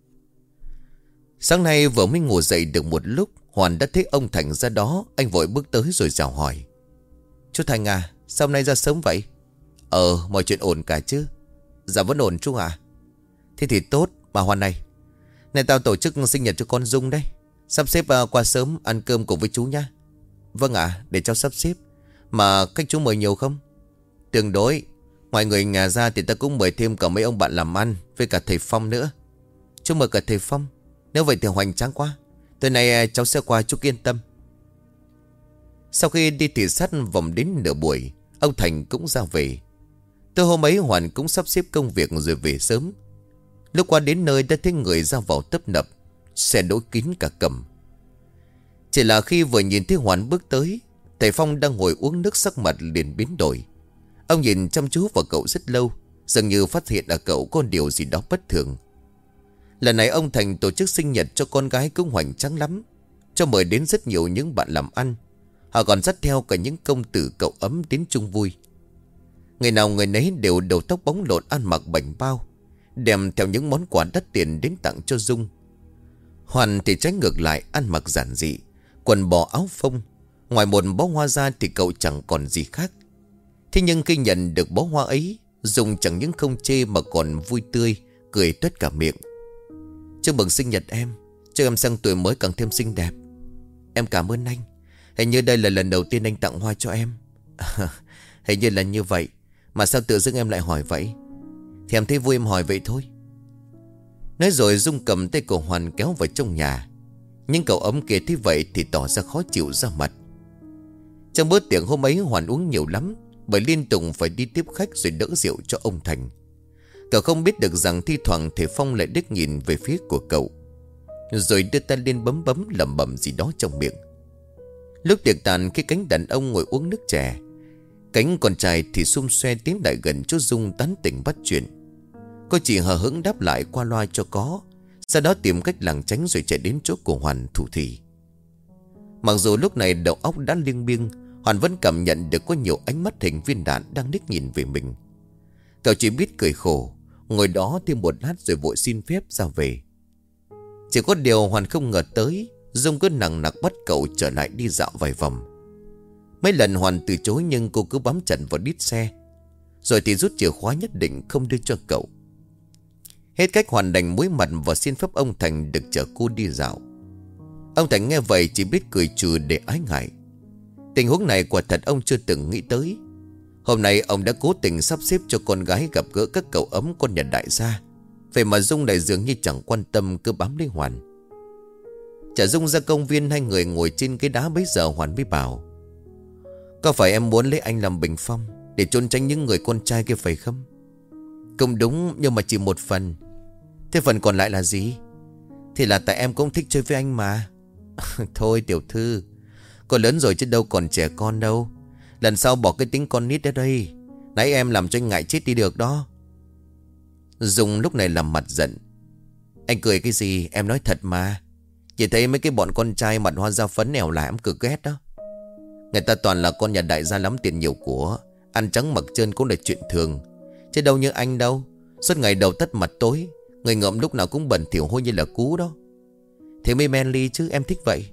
Sáng nay vừa mới ngủ dậy được một lúc, Hoàn đã thấy ông Thành ra đó. Anh vội bước tới rồi chào hỏi: chú Thành à, sao hôm nay ra sớm vậy? Mọi chuyện ổn cả chứ? Dạ vẫn ổn chú à. Thế thì tốt. Mà Hoàn này, này tao tổ chức sinh nhật cho con Dung đấy, sắp xếp qua sớm ăn cơm cùng với chú nhá. Vâng ạ, để cháu sắp xếp. Mà khách chú mời nhiều không? Tương đối. Ngoài người nhà ra thì ta cũng mời thêm cả mấy ông bạn làm ăn, với cả thầy Phong nữa. Chú mời cả thầy Phong? Nếu vậy thì hoành tráng quá. Tối nay cháu sẽ qua, chú yên tâm. Sau khi đi thị sát vòng đến nửa buổi, ông Thành cũng ra về. Từ hôm ấy Hoàn cũng sắp xếp công việc rồi về sớm. Lúc qua đến nơi đã thấy người ra vào tấp nập, xe đỗ kín cả cẩm. Chỉ là khi vừa nhìn thấy Hoàn bước tới, thầy Phong đang ngồi uống nước sắc mặt liền biến đổi. Ông nhìn chăm chú vào cậu rất lâu, dường như phát hiện ở cậu có điều gì đó bất thường. Lần này ông Thành tổ chức sinh nhật cho con gái cũng hoành tráng lắm, cho mời đến rất nhiều những bạn làm ăn. Họ còn dắt theo cả những công tử cậu ấm đến chung vui. Người nào người nấy đều đầu tóc bóng lộn, ăn mặc bảnh bao, đem theo những món quà đắt tiền đến tặng cho Dung. Hoàn thì trái ngược lại, ăn mặc giản dị, quần bò áo phông. Ngoài một bó hoa ra thì cậu chẳng còn gì khác. Thế nhưng khi nhận được bó hoa ấy, Dung chẳng những không chê mà còn vui tươi, cười toét cả miệng. Chúc mừng sinh nhật em, cho em sang tuổi mới càng thêm xinh đẹp. Em cảm ơn anh. Hình như đây là lần đầu tiên anh tặng hoa cho em. Hình như là như vậy. Mà sao tự dưng em lại hỏi vậy? Thì em thấy vui em hỏi vậy thôi. Nói rồi Dung cầm tay của Hoàn kéo vào trong nhà. Nhưng cậu ấm kia thấy vậy thì tỏ ra khó chịu ra mặt. Trong bữa tiệc hôm ấy Hoàn uống nhiều lắm, bởi liên tục phải đi tiếp khách rồi đỡ rượu cho ông Thành. Cậu không biết được rằng thi thoảng Thể Phong lại đếch nhìn về phía của cậu, rồi đưa tay lên bấm bấm lẩm bẩm gì đó trong miệng. Lúc tiệc tàn, khi cánh đàn ông ngồi uống nước chè, cánh con trai thì xum xoe tiến lại gần chỗ Dung tán tỉnh bắt chuyện. Cô chỉ hờ hững đáp lại qua loa cho có, sau đó tìm cách lảng tránh rồi chạy đến chỗ của Hoàn thủ thỉ. Mặc dù lúc này đầu óc đã liêng biêng, Hoàn vẫn cảm nhận được có nhiều ánh mắt hình viên đạn đang đích nhìn về mình. Cậu chỉ biết cười khổ, ngồi đó thêm một lát rồi vội xin phép ra về. Chỉ có điều Hoàn không ngờ tới, Dung cứ nằng nặc bắt cậu trở lại đi dạo vài vòng. Mấy lần Hoàn từ chối nhưng cô cứ bám chặt vào đít xe, rồi thì rút chìa khóa nhất định không đưa cho cậu. Hết cách Hoàn đành muối mặt và xin phép ông Thành được chở cô đi dạo. Ông Thành nghe vậy chỉ biết cười trừ để ái ngại. Tình huống này quả thật ông chưa từng nghĩ tới. Hôm nay ông đã cố tình sắp xếp cho con gái gặp gỡ các cậu ấm con nhà đại gia. Vậy mà Dung lại dường như chẳng quan tâm, cứ bám lấy Hoàn. Chở Dung ra công viên, hai người ngồi trên cái đá. Bấy giờ Hoàn mới bảo: có phải em muốn lấy anh làm bình phong để trốn tránh những người con trai kia phải không? Cũng đúng, nhưng mà chỉ một phần. Thế phần còn lại là gì? Thì là tại em cũng thích chơi với anh mà. Thôi tiểu thư, con lớn rồi chứ đâu còn trẻ con đâu. Lần sau bỏ cái tính con nít ở đây. Nãy em làm cho anh ngại chết đi được đó. Dung lúc này làm mặt giận: anh cười cái gì, em nói thật mà. Chỉ thấy mấy cái bọn con trai mặt hoa da phấn nẻo lả em cực ghét đó. Người ta toàn là con nhà đại gia lắm tiền nhiều của, ăn trắng mặc trơn cũng là chuyện thường. Chứ đâu như anh đâu, suốt ngày đầu tắt mặt tối, người ngợm lúc nào cũng bẩn thỉu hôi như là cú đó. Thế mới manly chứ, em thích vậy.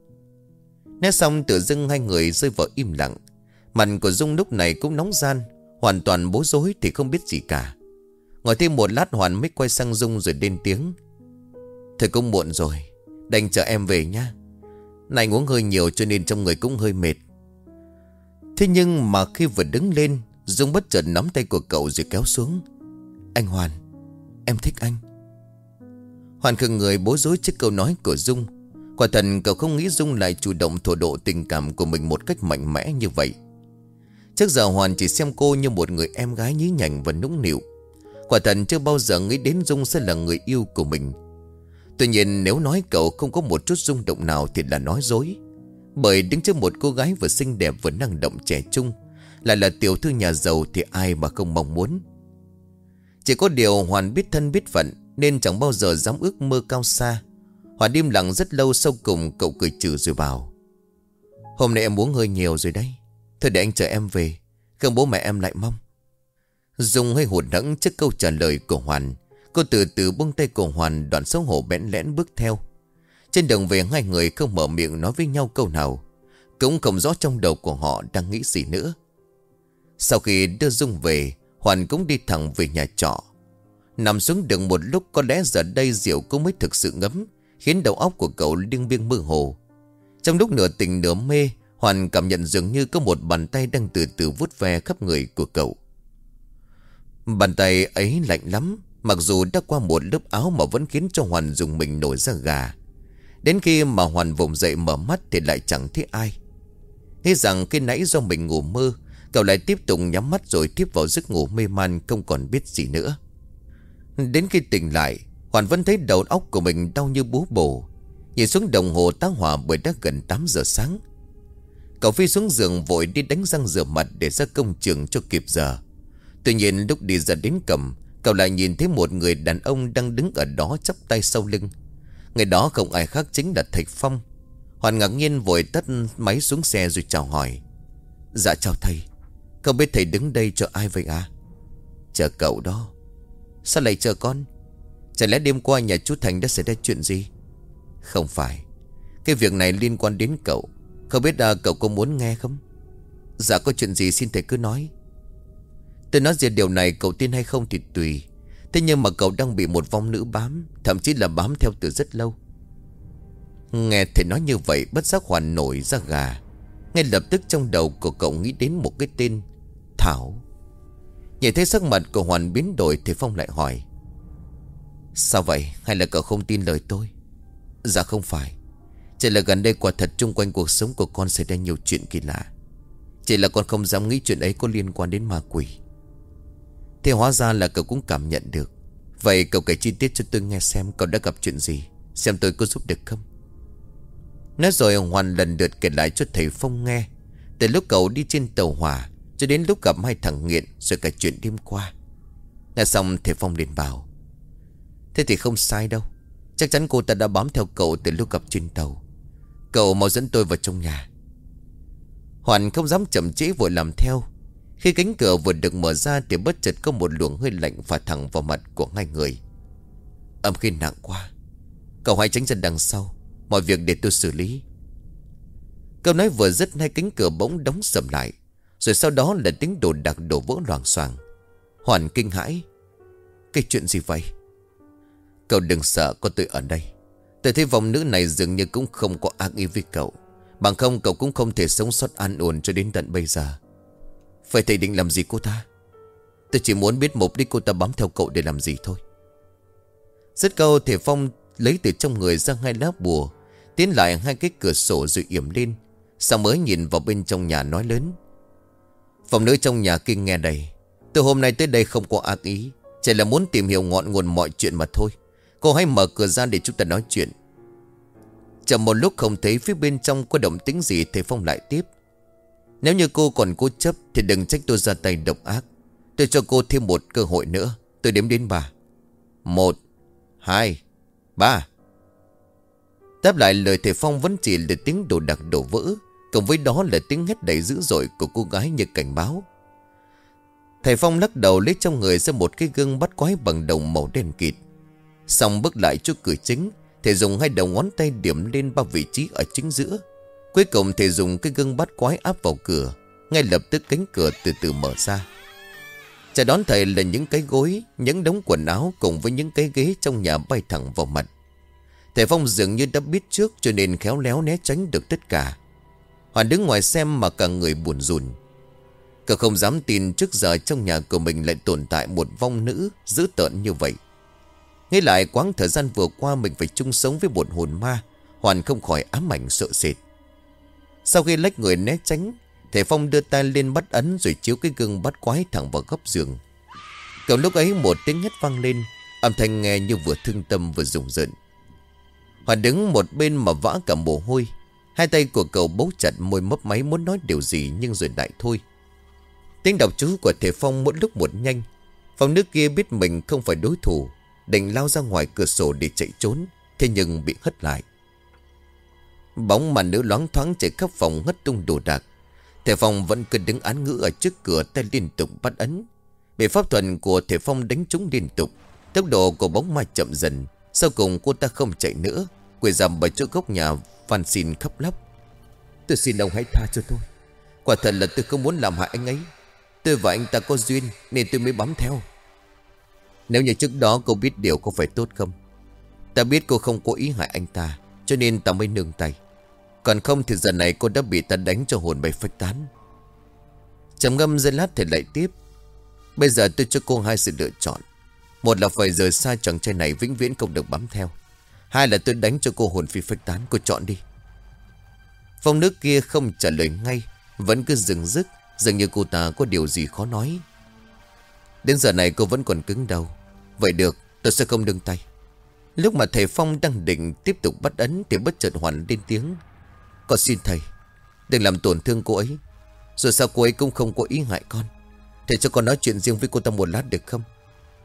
Nói xong tự dưng hai người rơi vào im lặng. Mặt của Dung lúc này cũng nóng gian, hoàn toàn bối rối thì không biết gì cả. Ngồi thêm một lát Hoàn mới quay sang Dung rồi lên tiếng: thôi cũng muộn rồi, đành chở em về nha. Này uống hơi nhiều cho nên trong người cũng hơi mệt. Thế nhưng mà khi vừa đứng lên, Dung bất chợt nắm tay của cậu rồi kéo xuống: anh Hoàn, em thích anh. Hoàn khựng người bối rối trước câu nói của Dung. Quả thật cậu không nghĩ Dung lại chủ động thổ lộ tình cảm của mình một cách mạnh mẽ như vậy. Trước giờ Hoàn chỉ xem cô như một người em gái nhí nhảnh và nũng nịu. Quả thật chưa bao giờ nghĩ đến Dung sẽ là người yêu của mình. Tuy nhiên nếu nói cậu không có một chút rung động nào thì là nói dối. Bởi đứng trước một cô gái vừa xinh đẹp vừa năng động trẻ trung, lại là tiểu thư nhà giàu, thì ai mà không mong muốn. Chỉ có điều Hoàn biết thân biết phận nên chẳng bao giờ dám ước mơ cao xa. Hoàn im lặng rất lâu, sau cùng cậu cười trừ rồi bảo: hôm nay em uống hơi nhiều rồi đấy, thôi để anh chở em về, không bố mẹ em lại mong. Dung hơi hụt hẫng trước câu trả lời của Hoàn. Cô từ từ buông tay của Hoàn, đoạn xấu hổ bẽn lẽn bước theo. Trên đường về hai người không mở miệng nói với nhau câu nào, cũng không rõ trong đầu của họ đang nghĩ gì nữa. Sau khi đưa Dung về, Hoàn cũng đi thẳng về nhà trọ. Nằm xuống được một lúc, có lẽ giờ đây rượu cũng mới thực sự ngấm, khiến đầu óc của cậu liêng biêng mơ hồ. Trong lúc nửa tỉnh nửa mê, Hoàn cảm nhận dường như có một bàn tay đang từ từ vuốt ve khắp người của cậu. Bàn tay ấy lạnh lắm, mặc dù đã qua một lớp áo mà vẫn khiến cho Hoàn dùng mình nổi da gà. Đến khi mà Hoàn vùng dậy mở mắt thì lại chẳng thấy ai. Nghĩ rằng khi nãy do mình ngủ mơ, cậu lại tiếp tục nhắm mắt rồi tiếp vào giấc ngủ mê man, không còn biết gì nữa. Đến khi tỉnh lại, Hoàn vẫn thấy đầu óc của mình đau như búa bổ. Nhìn xuống đồng hồ tá hỏa bởi đã gần 8 giờ sáng. Cậu phi xuống giường vội đi đánh răng rửa mặt để ra công trường cho kịp giờ. Tuy nhiên lúc đi ra đến cổng, cậu lại nhìn thấy một người đàn ông đang đứng ở đó chắp tay sau lưng. Người đó không ai khác chính là Thạch Phong. Hoàn ngạc nhiên vội tắt máy xuống xe rồi chào hỏi. Dạ chào thầy. Không biết thầy đứng đây chờ ai vậy à? Chờ cậu đó. Sao lại chờ con? Chẳng lẽ đêm qua nhà chú Thành đã xảy ra chuyện gì? Không phải. Cái việc này liên quan đến cậu. Không biết cậu có muốn nghe không? Dạ có chuyện gì xin thầy cứ nói. Tôi nói về điều này cậu tin hay không thì tùy. Thế nhưng mà cậu đang bị một vong nữ bám. Thậm chí là bám theo từ rất lâu. Nghe thầy nói như vậy bất giác Hoàn nổi da gà. Ngay lập tức trong đầu của cậu nghĩ đến một cái tên: Thảo. Nhìn thấy sắc mặt của Hoàn biến đổi thì Phong lại hỏi: Sao vậy? Hay là cậu không tin lời tôi? Dạ không phải. Chỉ là gần đây quả thật chung quanh cuộc sống của con xảy ra nhiều chuyện kỳ lạ. Chỉ là con không dám nghĩ chuyện ấy có liên quan đến ma quỷ. Thế hóa ra là cậu cũng cảm nhận được. Vậy cậu kể chi tiết cho tôi nghe xem cậu đã gặp chuyện gì, xem tôi có giúp được không. Nói rồi Hoàn lần lượt kể lại cho thầy Phong nghe. Từ lúc cậu đi trên tàu hỏa cho đến lúc gặp hai thằng nghiện, rồi cả chuyện đêm qua. Nghe xong thầy Phong liền bảo: Thế thì không sai đâu. Chắc chắn cô ta đã bám theo cậu từ lúc gặp trên tàu. Cậu mau dẫn tôi vào trong nhà. Hoàn không dám chậm trễ vội làm theo. Khi cánh cửa vừa được mở ra thì bất chợt có một luồng hơi lạnh phả thẳng vào mặt của hai người. Âm khí nặng quá. Cậu hãy tránh ra đằng sau. Mọi việc để tôi xử lý. Câu nói vừa dứt hai cánh cửa bỗng đóng sầm lại. Rồi sau đó là tiếng đồ đạc đổ vỡ loảng xoảng. Hoàn kinh hãi: Cái chuyện gì vậy? Cậu đừng sợ, có tôi ở đây. Tôi thấy vong nữ này dường như cũng không có ác ý với cậu. Bằng không cậu cũng không thể sống sót an ổn cho đến tận bây giờ. Vậy thầy định làm gì cô ta? Tôi chỉ muốn biết mục đích cô ta bám theo cậu để làm gì thôi. Dứt câu thì Phong lấy từ trong người ra hai lá bùa, tiến lại hai cái cửa sổ rồi yểm lên. Sau mới nhìn vào bên trong nhà nói lớn: Vong nữ trong nhà kia nghe đây. Từ hôm nay tới đây không có ác ý, chỉ là muốn tìm hiểu ngọn nguồn mọi chuyện mà thôi. Cô hãy mở cửa ra để chúng ta nói chuyện. Chờ một lúc không thấy phía bên trong có động tĩnh gì, thầy Phong lại tiếp: Nếu như cô còn cố chấp thì đừng trách tôi ra tay độc ác. Tôi cho cô thêm một cơ hội nữa. Tôi đếm đến 3. 1, 2, 3. Đáp lại lời thầy Phong vẫn chỉ là tiếng đồ đạc đổ vỡ, cộng với đó là tiếng hét đầy dữ dội của cô gái như cảnh báo. Thầy Phong lắc đầu lấy trong người ra một cái gương bắt quái bằng đồng màu đen kịt. Xong bước lại trước cửa chính, thầy dùng hai đầu ngón tay điểm lên 3 vị trí ở chính giữa. Cuối cùng thầy dùng cái gương bắt quái áp vào cửa. Ngay lập tức cánh cửa từ từ mở ra. Chào đón thầy là những cái gối, những đống quần áo cùng với những cái ghế trong nhà bay thẳng vào mặt. Thầy Phong dường như đã biết trước cho nên khéo léo né tránh được tất cả. Hoàn đứng ngoài xem mà cả người buồn rùn. Cậu không dám tin trước giờ trong nhà của mình lại tồn tại một vong nữ dữ tợn như vậy. Nghĩ lại quãng thời gian vừa qua mình phải chung sống với một hồn ma, Hoàn không khỏi ám ảnh sợ sệt. Sau khi lách người né tránh, thầy Phong đưa tay lên bắt ấn rồi chiếu cái gương bắt quái thẳng vào góc giường. Cậu lúc ấy một tiếng hét vang lên, âm thanh nghe như vừa thương tâm vừa rùng rợn. Hoàn đứng một bên mà vã cả mồ hôi. Hai tay của cậu bấu chặt môi mấp máy muốn nói điều gì nhưng rồi lại thôi. Tiếng đọc chú của thầy Phong mỗi lúc một nhanh. Phòng nước kia biết mình không phải đối thủ, định lao ra ngoài cửa sổ để chạy trốn, thế nhưng bị hất lại. Bóng màn nữ loáng thoáng chạy khắp phòng hất tung đồ đạc. Thầy Phong vẫn cứ đứng án ngữ ở trước cửa, tay liên tục bắt ấn. Bị pháp thuật của thầy Phong đánh trúng liên tục. Tốc độ của bóng ma chậm dần. Sau cùng cô ta không chạy nữa, quỳ rằm ở chỗ góc nhà van xin khóc lóc: Tôi xin ông hãy tha cho tôi. Quả thật là tôi không muốn làm hại anh ấy. Tôi và anh ta có duyên nên tôi mới bám theo. Nếu như trước đó cô biết điều có phải tốt không? Ta biết cô không có ý hại anh ta, cho nên ta mới nương tay. Còn không thì giờ này cô đã bị ta đánh cho hồn bay phách tán. Trầm ngâm giây lát thầy lại tiếp: Bây giờ tôi cho cô hai sự lựa chọn. Một là phải rời xa chàng trai này vĩnh viễn không được bám theo. Hai là tôi đánh cho cô hồn phi phách tán. Cô chọn đi. Phong nước kia không trả lời ngay, vẫn cứ dừng dứt, dường như cô ta có điều gì khó nói. Đến giờ này cô vẫn còn cứng đầu. Vậy được, tôi sẽ không nương tay. Lúc mà thầy Phong đang định tiếp tục bắt ấn thì bất chợt Hoàn lên tiếng: Con xin thầy, đừng làm tổn thương cô ấy. Rồi sao cô ấy cũng không có ý hại con. Thầy cho con nói chuyện riêng với cô ta một lát được không?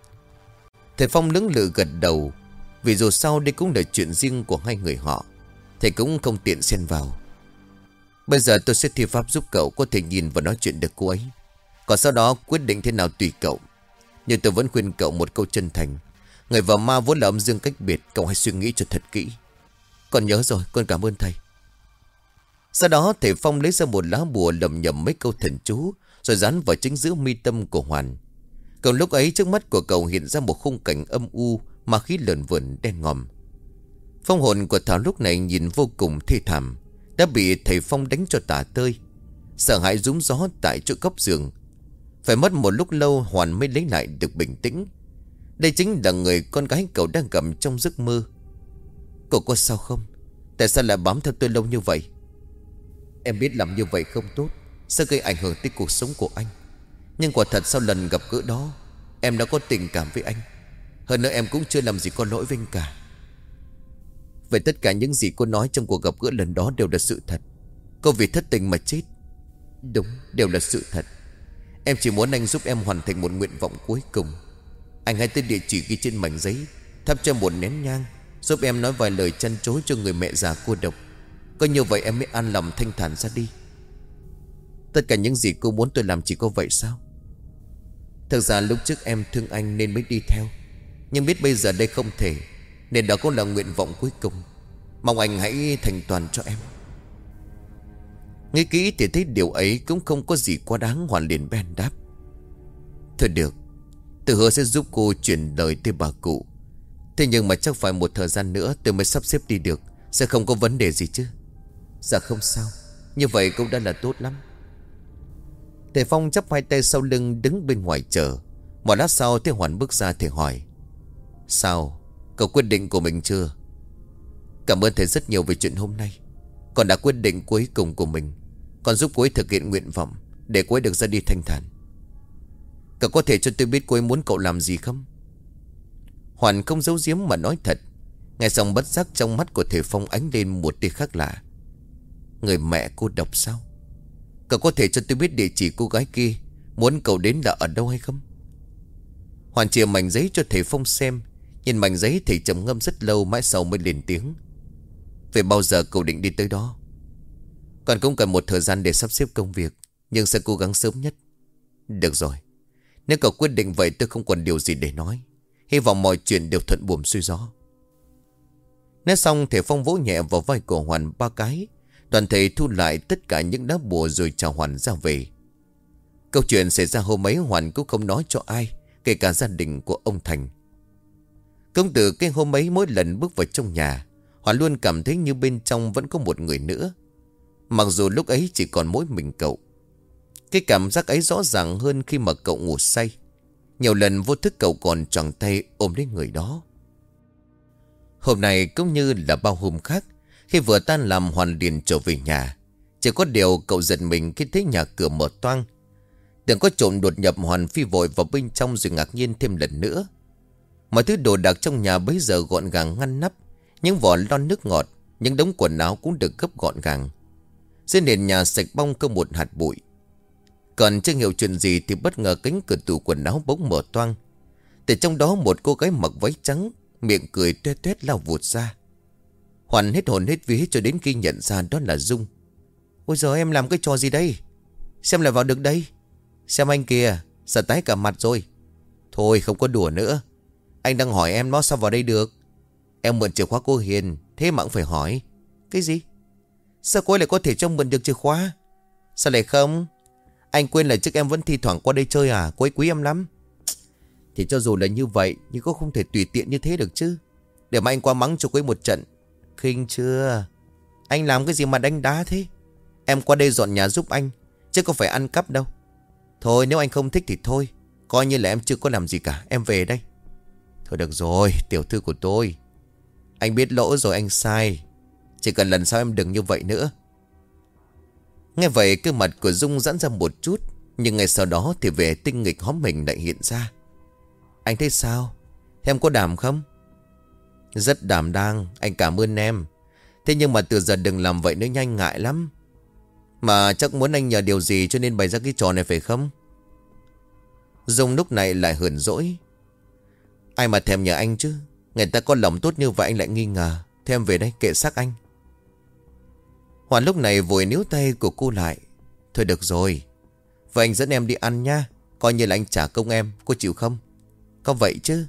Thầy Phong lưỡng lự gật đầu, vì dù sao đây cũng là chuyện riêng của hai người họ. Thầy cũng không tiện xen vào. Bây giờ tôi sẽ thi pháp giúp cậu có thể nhìn và nói chuyện được cô ấy. Còn sau đó quyết định thế nào tùy cậu. Nhưng tôi vẫn khuyên cậu một câu chân thành. Người và ma vốn là âm dương cách biệt. Cậu hãy suy nghĩ cho thật kỹ. Con nhớ rồi, con cảm ơn thầy. Sau đó thầy Phong lấy ra một lá bùa lầm nhầm mấy câu thần chú, rồi dán vào chính giữa mi tâm của Hoàn. Còn lúc ấy trước mắt của cậu hiện ra một khung cảnh âm u, ma khí lởn vởn đen ngòm. Phong hồn của Thảo lúc này nhìn vô cùng thê thảm, đã bị thầy Phong đánh cho tả tơi, sợ hãi rúm gió tại chỗ góc giường. Phải mất một lúc lâu Hoàn mới lấy lại được bình tĩnh. Đây chính là người con gái cậu đang gặp trong giấc mơ. Cậu có sao không? Tại sao lại bám theo tôi lâu như vậy? Em biết làm như vậy không tốt, sẽ gây ảnh hưởng tới cuộc sống của anh. Nhưng quả thật sau lần gặp gỡ đó, em đã có tình cảm với anh. Hơn nữa em cũng chưa làm gì có lỗi với anh cả. Vậy tất cả những gì cô nói trong cuộc gặp gỡ lần đó đều là sự thật? Cô vì thất tình mà chết? Đúng, đều là sự thật. Em chỉ muốn anh giúp em hoàn thành một nguyện vọng cuối cùng. Anh hãy tới địa chỉ ghi trên mảnh giấy, thắp cho một nén nhang, giúp em nói vài lời chăn chối cho người mẹ già cô độc. Có như vậy em mới an lòng thanh thản ra đi. Tất cả những gì cô muốn tôi làm chỉ có vậy sao? Thực ra lúc trước em thương anh nên mới đi theo, nhưng biết bây giờ đây không thể, nên đó cũng là nguyện vọng cuối cùng. Mong anh hãy thành toàn cho em. Nghĩ kỹ thì thấy điều ấy cũng không có gì quá đáng. Hoàn liền bèn đáp: Thôi được, tôi hứa sẽ giúp cô chuyển lời tới bà cụ. Thế nhưng mà chắc phải một thời gian nữa tôi mới sắp xếp đi được. Sẽ không có vấn đề gì chứ? Dạ không sao, như vậy cũng đã là tốt lắm. Thầy Phong chắp hai tay sau lưng đứng bên ngoài chờ. Một lát sau thấy Hoàn bước ra, thầy hỏi: Sao, cậu quyết định của mình chưa? Cảm ơn thầy rất nhiều về chuyện hôm nay. Con đã quyết định cuối cùng của mình. Con giúp cô ấy thực hiện nguyện vọng, để cô ấy được ra đi thanh thản. Cậu có thể cho tôi biết cô ấy muốn cậu làm gì không? Hoàn không giấu giếm mà nói thật. Nghe xong bất giác trong mắt của thầy Phong ánh lên một tia khác lạ. Người mẹ cô độc sao? Cậu có thể cho tôi biết địa chỉ cô gái kia muốn cậu đến là ở đâu hay không? Hoàn chia mảnh giấy cho thầy Phong xem. Nhìn mảnh giấy thầy trầm ngâm rất lâu, mãi sau mới lên tiếng: Về bao giờ cậu định đi tới đó? Còn cũng cần một thời gian để sắp xếp công việc, nhưng sẽ cố gắng sớm nhất. Được rồi, nếu cậu quyết định vậy tôi không còn điều gì để nói. Hy vọng mọi chuyện đều thuận buồm xuôi gió. Nói xong thầy Phong vỗ nhẹ vào vai của Hoàn 3 cái. Toàn thầy thu lại tất cả những đá bùa rồi chào Hoàn ra về. Câu chuyện xảy ra hôm ấy Hoàn cũng không nói cho ai, kể cả gia đình của ông Thành. Cũng từ cái hôm ấy, mỗi lần bước vào trong nhà, Hoàn luôn cảm thấy như bên trong vẫn có một người nữa. Mặc dù lúc ấy chỉ còn mỗi mình cậu. Cái cảm giác ấy rõ ràng hơn khi mà cậu ngủ say. Nhiều lần vô thức cậu còn choàng tay ôm lấy người đó. Hôm nay cũng như là bao hôm khác, khi vừa tan làm Hoàn liền trở về nhà. Chỉ có điều cậu giật mình khi thấy nhà cửa mở toang. Tưởng có trộm đột nhập, Hoàn phi vội vào bên trong rồi ngạc nhiên thêm lần nữa. Mọi thứ đồ đạc trong nhà bấy giờ gọn gàng ngăn nắp. Những vỏ lon nước ngọt, những đống quần áo cũng được gấp gọn gàng. Dưới nền nhà sạch bong không một hạt bụi. Còn chưa hiểu chuyện gì thì bất ngờ cánh cửa tủ quần áo bỗng mở toang. Từ trong đó một cô gái mặc váy trắng, miệng cười tuét tuét lao vụt ra. Hoàn hết hồn hết vía cho đến khi nhận ra đó là Dung. Ôi giời, em làm cái trò gì đây? Xem lại vào được đây. Xem anh kìa, sợ tái cả mặt rồi. Thôi không có đùa nữa. Anh đang hỏi em nó sao vào đây được. Em mượn chìa khóa cô Hiền, thế mà cũng phải hỏi. Cái gì? Sao cô ấy lại có thể cho mượn được chìa khóa? Sao lại không? Anh quên là trước em vẫn thi thoảng qua đây chơi à? Cô ấy quý em lắm. Thì cho dù là như vậy, nhưng cũng không thể tùy tiện như thế được chứ. Để mà anh qua mắng cho cô ấy một trận. Khinh chưa? Anh làm cái gì mà đánh đá thế? Em qua đây dọn nhà giúp anh, chứ không phải ăn cắp đâu. Thôi nếu anh không thích thì thôi, coi như là em chưa có làm gì cả. Em về đây. Thôi được rồi, tiểu thư của tôi. Anh biết lỗi rồi, anh sai. Chỉ cần lần sau em đừng như vậy nữa. Nghe vậy cái mặt của Dung giãn ra một chút. Nhưng ngay sau đó thì vẻ tinh nghịch hóm mình lại hiện ra. Anh thấy sao? Em có đảm không? Rất đảm đang, anh cảm ơn em. Thế nhưng mà từ giờ đừng làm vậy nữa, nhanh ngại lắm. Mà chắc muốn anh nhờ điều gì cho nên bày ra cái trò này phải không? Dung lúc này lại hờn dỗi. Ai mà thèm nhờ anh chứ. Người ta có lòng tốt như vậy anh lại nghi ngờ. Thế em về đây kệ xác anh. Hoàn lúc này vội níu tay của cô lại. Thôi được rồi, vậy anh dẫn em đi ăn nha. Coi như là anh trả công em, cô chịu không? Có vậy chứ.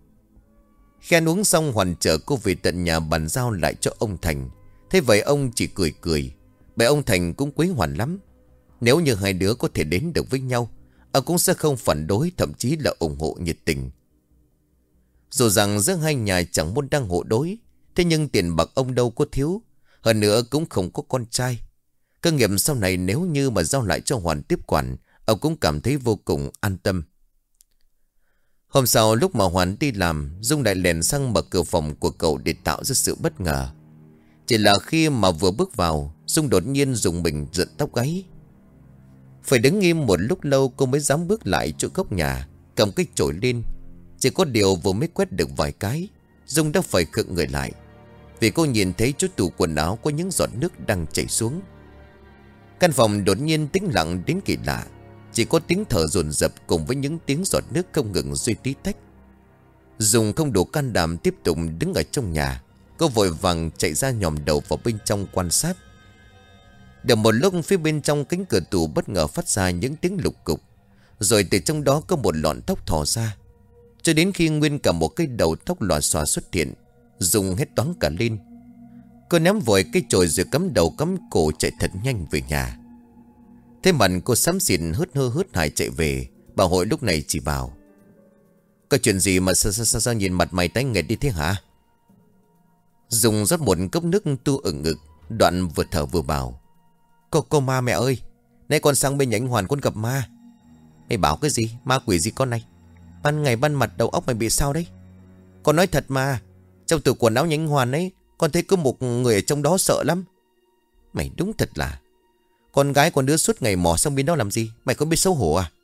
Khi ăn uống xong Hoàn chở cô về tận nhà bàn giao lại cho ông Thành. Thế vậy ông chỉ cười cười. Bởi ông Thành cũng quý Hoàn lắm. Nếu như hai đứa có thể đến được với nhau, ông cũng sẽ không phản đối, thậm chí là ủng hộ nhiệt tình. Dù rằng giữa hai nhà chẳng muốn đang hộ đối, thế nhưng tiền bạc ông đâu có thiếu. Hơn nữa cũng không có con trai. Cơ nghiệp sau này nếu như mà giao lại cho Hoàn tiếp quản, ông cũng cảm thấy vô cùng an tâm. Hôm sau lúc mà Hoàn đi làm, Dung lại lèn sang mở cửa phòng của cậu để tạo ra sự bất ngờ. Chỉ là khi mà vừa bước vào, Dung đột nhiên dùng mình giận tóc gáy. Phải đứng im một lúc lâu cô mới dám bước lại chỗ góc nhà, cầm cái chổi lên. Chỉ có điều vừa mới quét được vài cái, Dung đã phải khựng người lại. Vì cô nhìn thấy chỗ tủ quần áo có những giọt nước đang chảy xuống. Căn phòng đột nhiên tĩnh lặng đến kỳ lạ. Chỉ có tiếng thở dồn dập cùng với những tiếng giọt nước không ngừng rơi tí tách. Dung không đủ can đảm tiếp tục đứng ở trong nhà. Cô vội vàng chạy ra nhòm đầu vào bên trong quan sát. Được một lúc phía bên trong cánh cửa tủ bất ngờ phát ra những tiếng lục cục. Rồi từ trong đó có một lọn tóc thò ra. Cho đến khi nguyên cả một cái đầu tóc lòa xòa xuất hiện, Dung hét toáng cả lên. Cô ném vội cái chổi rồi cắm đầu cắm cổ chạy thật nhanh về nhà. Thế mặt cô xám xịt hớt hơ hớt hải chạy về. Bà Hội lúc này chỉ bảo: có chuyện gì mà sao nhìn mặt mày tái nghệt đi thế hả? Dung rót một cốc nước tu ở ngực, đoạn vừa thở vừa bảo: Cô ma mẹ ơi, nay con sang bên nhà anh Hoàn con gặp ma. Mày bảo cái gì? Ma quỷ gì con này? Ban ngày ban mặt đầu óc mày bị sao đấy? Con nói thật mà, trong tủ quần áo nhà anh Hoàn ấy, con thấy có một người ở trong đó sợ lắm. Mày đúng thật là con gái con đứa suốt ngày mò sang bên đó làm gì? Mày có biết xấu hổ à?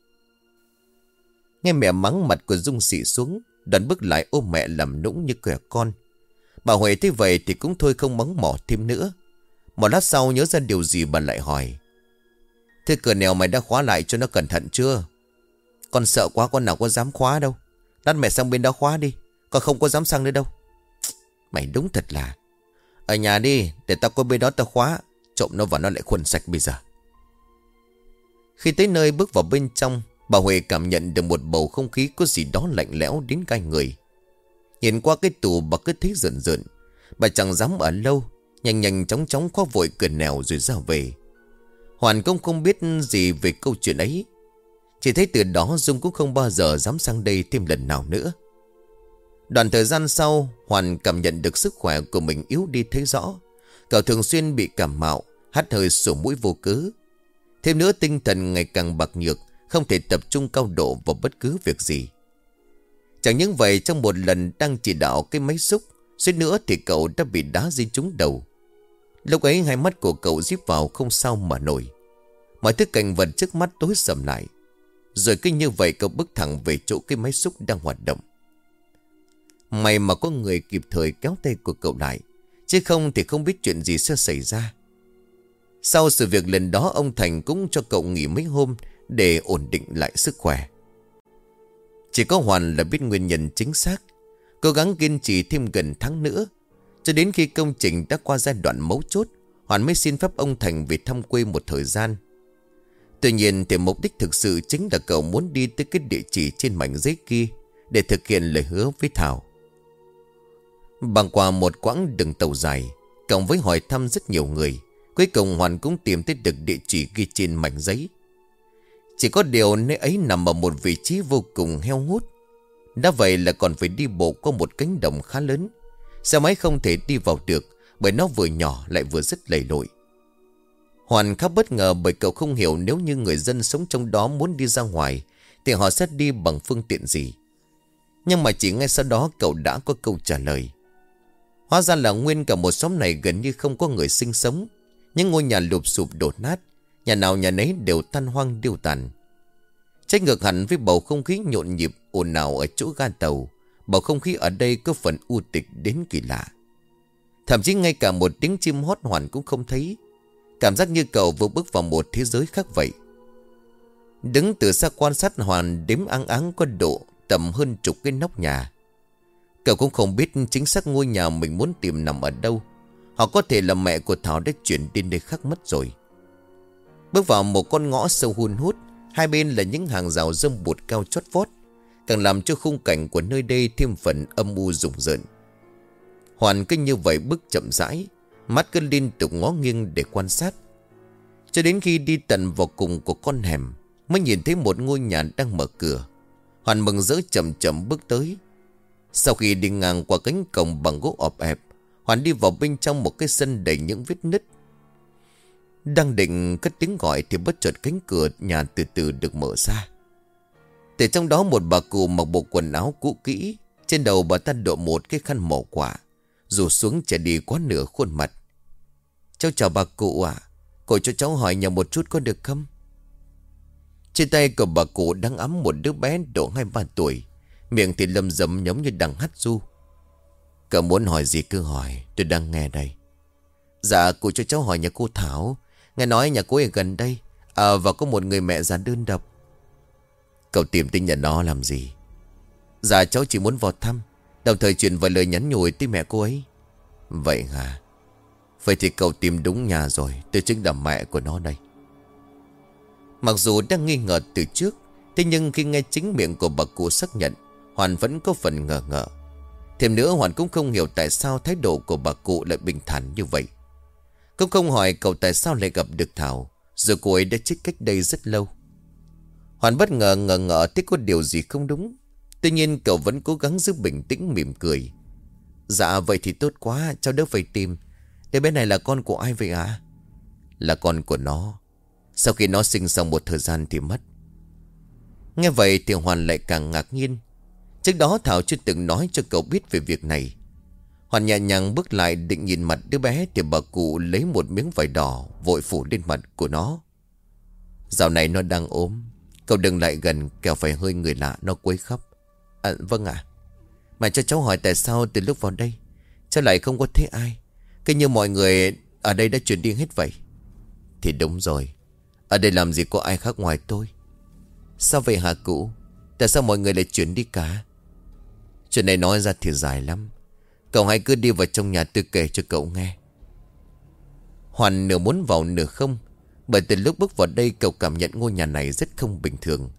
Nghe mẹ mắng mặt của Dung xị xuống, đoạn bước lại ôm mẹ làm nũng như kẻ con. Bà Huệ thấy vậy thì cũng thôi không mắng mỏ thêm nữa. Một lát sau nhớ ra điều gì bà lại hỏi: thế cửa nẻo mày đã khóa lại cho nó cẩn thận chưa? Con sợ quá, con nào có dám khóa đâu. Lát mẹ sang bên đó khóa đi, con không có dám sang nữa đâu. Mày đúng thật là. Ở nhà đi, để tao qua bên đó tao khóa. Trộm nó vào nó lại khuẩn sạch bây giờ. Khi tới nơi bước vào bên trong, bà Huệ cảm nhận được một bầu không khí có gì đó lạnh lẽo đến gai người. Nhìn qua cái tủ bà cứ thấy rợn rợn. Bà chẳng dám ở lâu, nhanh nhanh chóng chóng khóa vội cửa nẻo rồi ra về. Hoàn cũng không biết gì về câu chuyện ấy. Chỉ thấy từ đó Dung cũng không bao giờ dám sang đây thêm lần nào nữa. Đoạn thời gian sau, Hoàn cảm nhận được sức khỏe của mình yếu đi thấy rõ. Cậu thường xuyên bị cảm mạo, hắt hơi sổ mũi vô cớ. Thêm nữa tinh thần ngày càng bạc nhược, không thể tập trung cao độ vào bất cứ việc gì. Chẳng những vậy, trong một lần đang chỉ đạo cái máy xúc, suýt nữa thì cậu đã bị đá di trúng đầu. Lúc ấy hai mắt của cậu díp vào không sao mà nổi. Mọi thứ cảnh vật trước mắt tối sầm lại. Rồi cứ như vậy cậu bước thẳng về chỗ cái máy xúc đang hoạt động. May mà có người kịp thời kéo tay của cậu lại, chứ không thì không biết chuyện gì sẽ xảy ra. Sau sự việc lần đó, ông Thành cũng cho cậu nghỉ mấy hôm để ổn định lại sức khỏe. Chỉ có Hoàn là biết nguyên nhân chính xác. Cố gắng kiên trì thêm gần tháng nữa, cho đến khi công trình đã qua giai đoạn mấu chốt, Hoàn mới xin phép ông Thành về thăm quê một thời gian. Tuy nhiên thì mục đích thực sự chính là cậu muốn đi tới cái địa chỉ trên mảnh giấy kia để thực hiện lời hứa với Thảo. Bằng qua một quãng đường tàu dài, cộng với hỏi thăm rất nhiều người, cuối cùng Hoàn cũng tìm tới được địa chỉ ghi trên mảnh giấy. Chỉ có điều nơi ấy nằm ở một vị trí vô cùng heo hút. Đã vậy là còn phải đi bộ qua một cánh đồng khá lớn. Xe máy không thể đi vào được, bởi nó vừa nhỏ lại vừa rất lầy lội. Hoàn khá bất ngờ bởi cậu không hiểu nếu như người dân sống trong đó muốn đi ra ngoài thì họ sẽ đi bằng phương tiện gì. Nhưng mà chỉ ngay sau đó cậu đã có câu trả lời. Hóa ra là nguyên cả một xóm này gần như không có người sinh sống. Những ngôi nhà lụp sụp đổ nát, nhà nào nhà nấy đều tan hoang điêu tàn. Trái ngược hẳn với bầu không khí nhộn nhịp ồn ào ở chỗ ga tàu, bầu không khí ở đây có phần u tịch đến kỳ lạ. Thậm chí ngay cả một tiếng chim hót Hoàn cũng không thấy. Cảm giác như cậu vừa bước vào một thế giới khác vậy. Đứng từ xa quan sát, Hoàn đếm áng áng có độ tầm hơn chục cái nóc nhà. Cậu cũng không biết chính xác ngôi nhà mình muốn tìm nằm ở đâu, Họ có thể là mẹ của Thảo đã chuyển đi nơi khác mất rồi. Bước vào một con ngõ sâu hun hút. Hai bên là những hàng rào rơm bụt cao chót vót, càng làm cho khung cảnh của nơi đây thêm phần âm u rùng rợn. Hoàn cứ như vậy bước chậm rãi, mắt cứ liên tục ngó nghiêng để quan sát. Cho đến khi đi tận vào cùng của con hẻm, mới nhìn thấy một ngôi nhà đang mở cửa. Hoàn mừng rỡ chậm chậm bước tới. Sau khi đi ngang qua cánh cổng bằng gỗ ọp ẹp, Hoàn đi vào bên trong một cái sân đầy những vết nứt. Đang định cất tiếng gọi thì bất chợt cánh cửa nhà từ từ được mở ra. Từ trong đó một bà cụ mặc bộ quần áo cũ kỹ. Trên đầu bà ta đội một cái khăn màu quả, rủ xuống che đi quá nửa khuôn mặt. Cháu chào bà cụ ạ. Cô cho cháu hỏi nhờ một chút có được không? Trên tay của bà cụ đang ẵm một đứa bé độ 2-3 tuổi. Miệng thì lầm rầm giống như đang hắt ru. Cậu muốn hỏi gì cứ hỏi, tôi đang nghe đây. Dạ cụ cho cháu hỏi nhà cô Thảo. Nghe nói nhà cô ấy gần đây, và có một người mẹ già đơn độc. Cậu tìm tin nhà nó làm gì? Dạ cháu chỉ muốn vào thăm, đồng thời truyền vài lời nhắn nhủ tới mẹ cô ấy. Vậy hả? Vậy thì cậu tìm đúng nhà rồi. Tôi chính là mẹ của nó đây. Mặc dù đang nghi ngờ từ trước, thế nhưng khi nghe chính miệng của bà cụ xác nhận, Hoàn vẫn có phần ngờ ngợ. Thêm nữa Hoàn cũng không hiểu tại sao thái độ của bà cụ lại bình thản như vậy. Cũng không hỏi cậu tại sao lại gặp được Thảo, rồi cô ấy đã chết cách đây rất lâu. Hoàn bất ngờ ngờ thấy có điều gì không đúng. Tuy nhiên cậu vẫn cố gắng giữ bình tĩnh mỉm cười. Dạ vậy thì tốt quá, cháu đỡ phải tìm. Đứa bé này là con của ai vậy ạ? Là con của nó. Sau khi nó sinh xong một thời gian thì mất. Nghe vậy thì Hoàn lại càng ngạc nhiên. Trước đó Thảo chưa từng nói cho cậu biết về việc này. Hoàn nhẹ nhàng bước lại định nhìn mặt đứa bé thì bà cụ lấy một miếng vải đỏ vội phủ lên mặt của nó. Dạo này nó đang ốm, cậu đừng lại gần kẻo phải hơi người lạ nó quấy khóc. Vâng ạ. Mà cho cháu hỏi tại sao từ lúc vào đây cháu lại không có thấy ai, cứ như mọi người ở đây đã chuyển đi hết vậy? Thì đúng rồi, ở đây làm gì có ai khác ngoài tôi. Sao vậy hả cụ? Tại sao mọi người lại chuyển đi cả? Chuyện này nói ra thì dài lắm. Cậu hãy cứ đi vào trong nhà tôi kể cho cậu nghe. Hoàn nửa muốn vào nửa không, bởi từ lúc bước vào đây cậu cảm nhận ngôi nhà này rất không bình thường.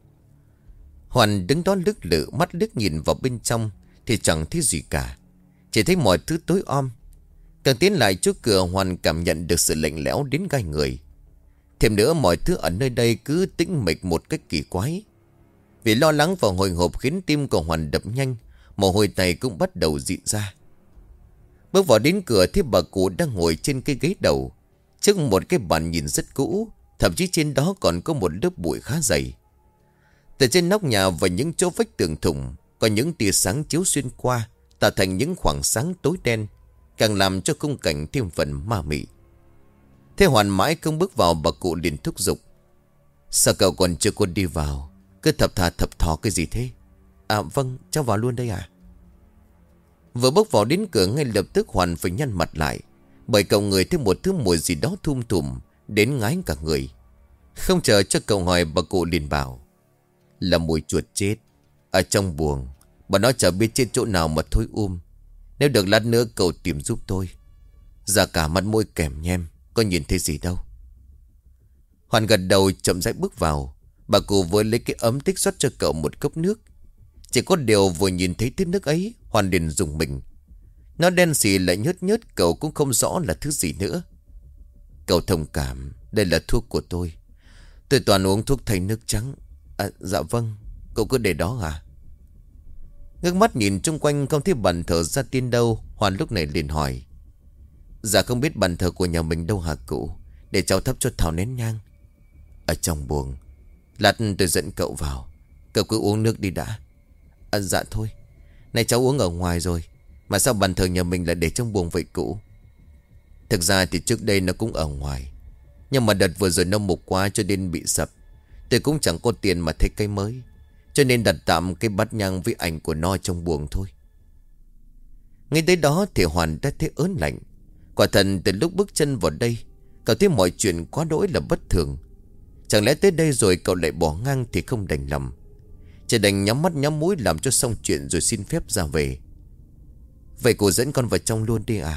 Hoàn đứng đó lưỡng lự, mắt liếc nhìn vào bên trong thì chẳng thấy gì cả, chỉ thấy mọi thứ tối om. Càng tiến lại trước cửa Hoàn cảm nhận được sự lạnh lẽo đến gai người. Thêm nữa mọi thứ ở nơi đây cứ tĩnh mịch một cách kỳ quái. Vì lo lắng và hồi hộp khiến tim của Hoàn đập nhanh, mồ hôi tay cũng bắt đầu rịn ra. Bước vào đến cửa thì bà cụ đang ngồi trên cái ghế đầu, trước một cái bàn nhìn rất cũ, thậm chí trên đó còn có một lớp bụi khá dày. Từ trên nóc nhà và những chỗ vách tường thủng có những tia sáng chiếu xuyên qua, tạo thành những khoảng sáng tối đen, càng làm cho khung cảnh thêm phần ma mị. Thế Hoàn mãi không bước vào, bà cụ liền thúc giục. Sao cậu còn chưa có đi vào, cứ thập thà thập thò cái gì thế? Vâng, cháu vào luôn đây à? Vừa bước vào đến cửa ngay lập tức Hoàn phải nhăn mặt lại, bởi cậu ngửi thấy một thứ mùi gì đó thum thùm đến ngái cả người. Không chờ cho cậu hỏi, bà cụ liền bảo là mùi chuột chết ở trong buồng. Bà nói chả biết trên chỗ nào mà thối Nếu được lát nữa cậu tìm giúp tôi. Ra cả mặt môi kèm nhem, có nhìn thấy gì đâu. Hoàn gật đầu chậm rãi bước vào. Bà cụ vừa lấy cái ấm tích rót cho cậu một cốc nước. Chỉ có điều vừa nhìn thấy thứ nước ấy, Hoàn liền rùng mình. Nó đen xì lại nhớt nhớt, cậu cũng không rõ là thứ gì nữa. Cậu thông cảm, đây là thuốc của tôi. Tôi toàn uống thuốc thay nước trắng. Dạ vâng, cậu cứ để đó à? Ngước mắt nhìn chung quanh không thấy bàn thờ gia tiên đâu, Hoàn lúc này liền hỏi. Dạ không biết bàn thờ của nhà mình đâu hả cụ? Để cháu thắp cho Thảo nén nhang. Ở trong buồng. Lát tôi dẫn cậu vào. Cậu cứ uống nước đi đã. Dạ thôi. Này cháu uống ở ngoài rồi, mà sao bàn thờ nhà mình lại để trong buồng vậy cụ? Thực ra thì trước đây nó cũng ở ngoài, nhưng mà đợt vừa rồi nó mục quá cho nên bị sập. Tôi cũng chẳng có tiền mà thay cây mới, cho nên đặt tạm cái bát nhang với ảnh của nó trong buồng thôi. Ngay tới đó thì Hoàn đã thấy ớn lạnh. Quả thật từ lúc bước chân vào đây, cậu thấy mọi chuyện quá đỗi là bất thường. Chẳng lẽ tới đây rồi cậu lại bỏ ngang thì không đành lòng, chỉ đành nhắm mắt nhắm mũi làm cho xong chuyện rồi xin phép ra về. Vậy cô dẫn con vào trong luôn đi à?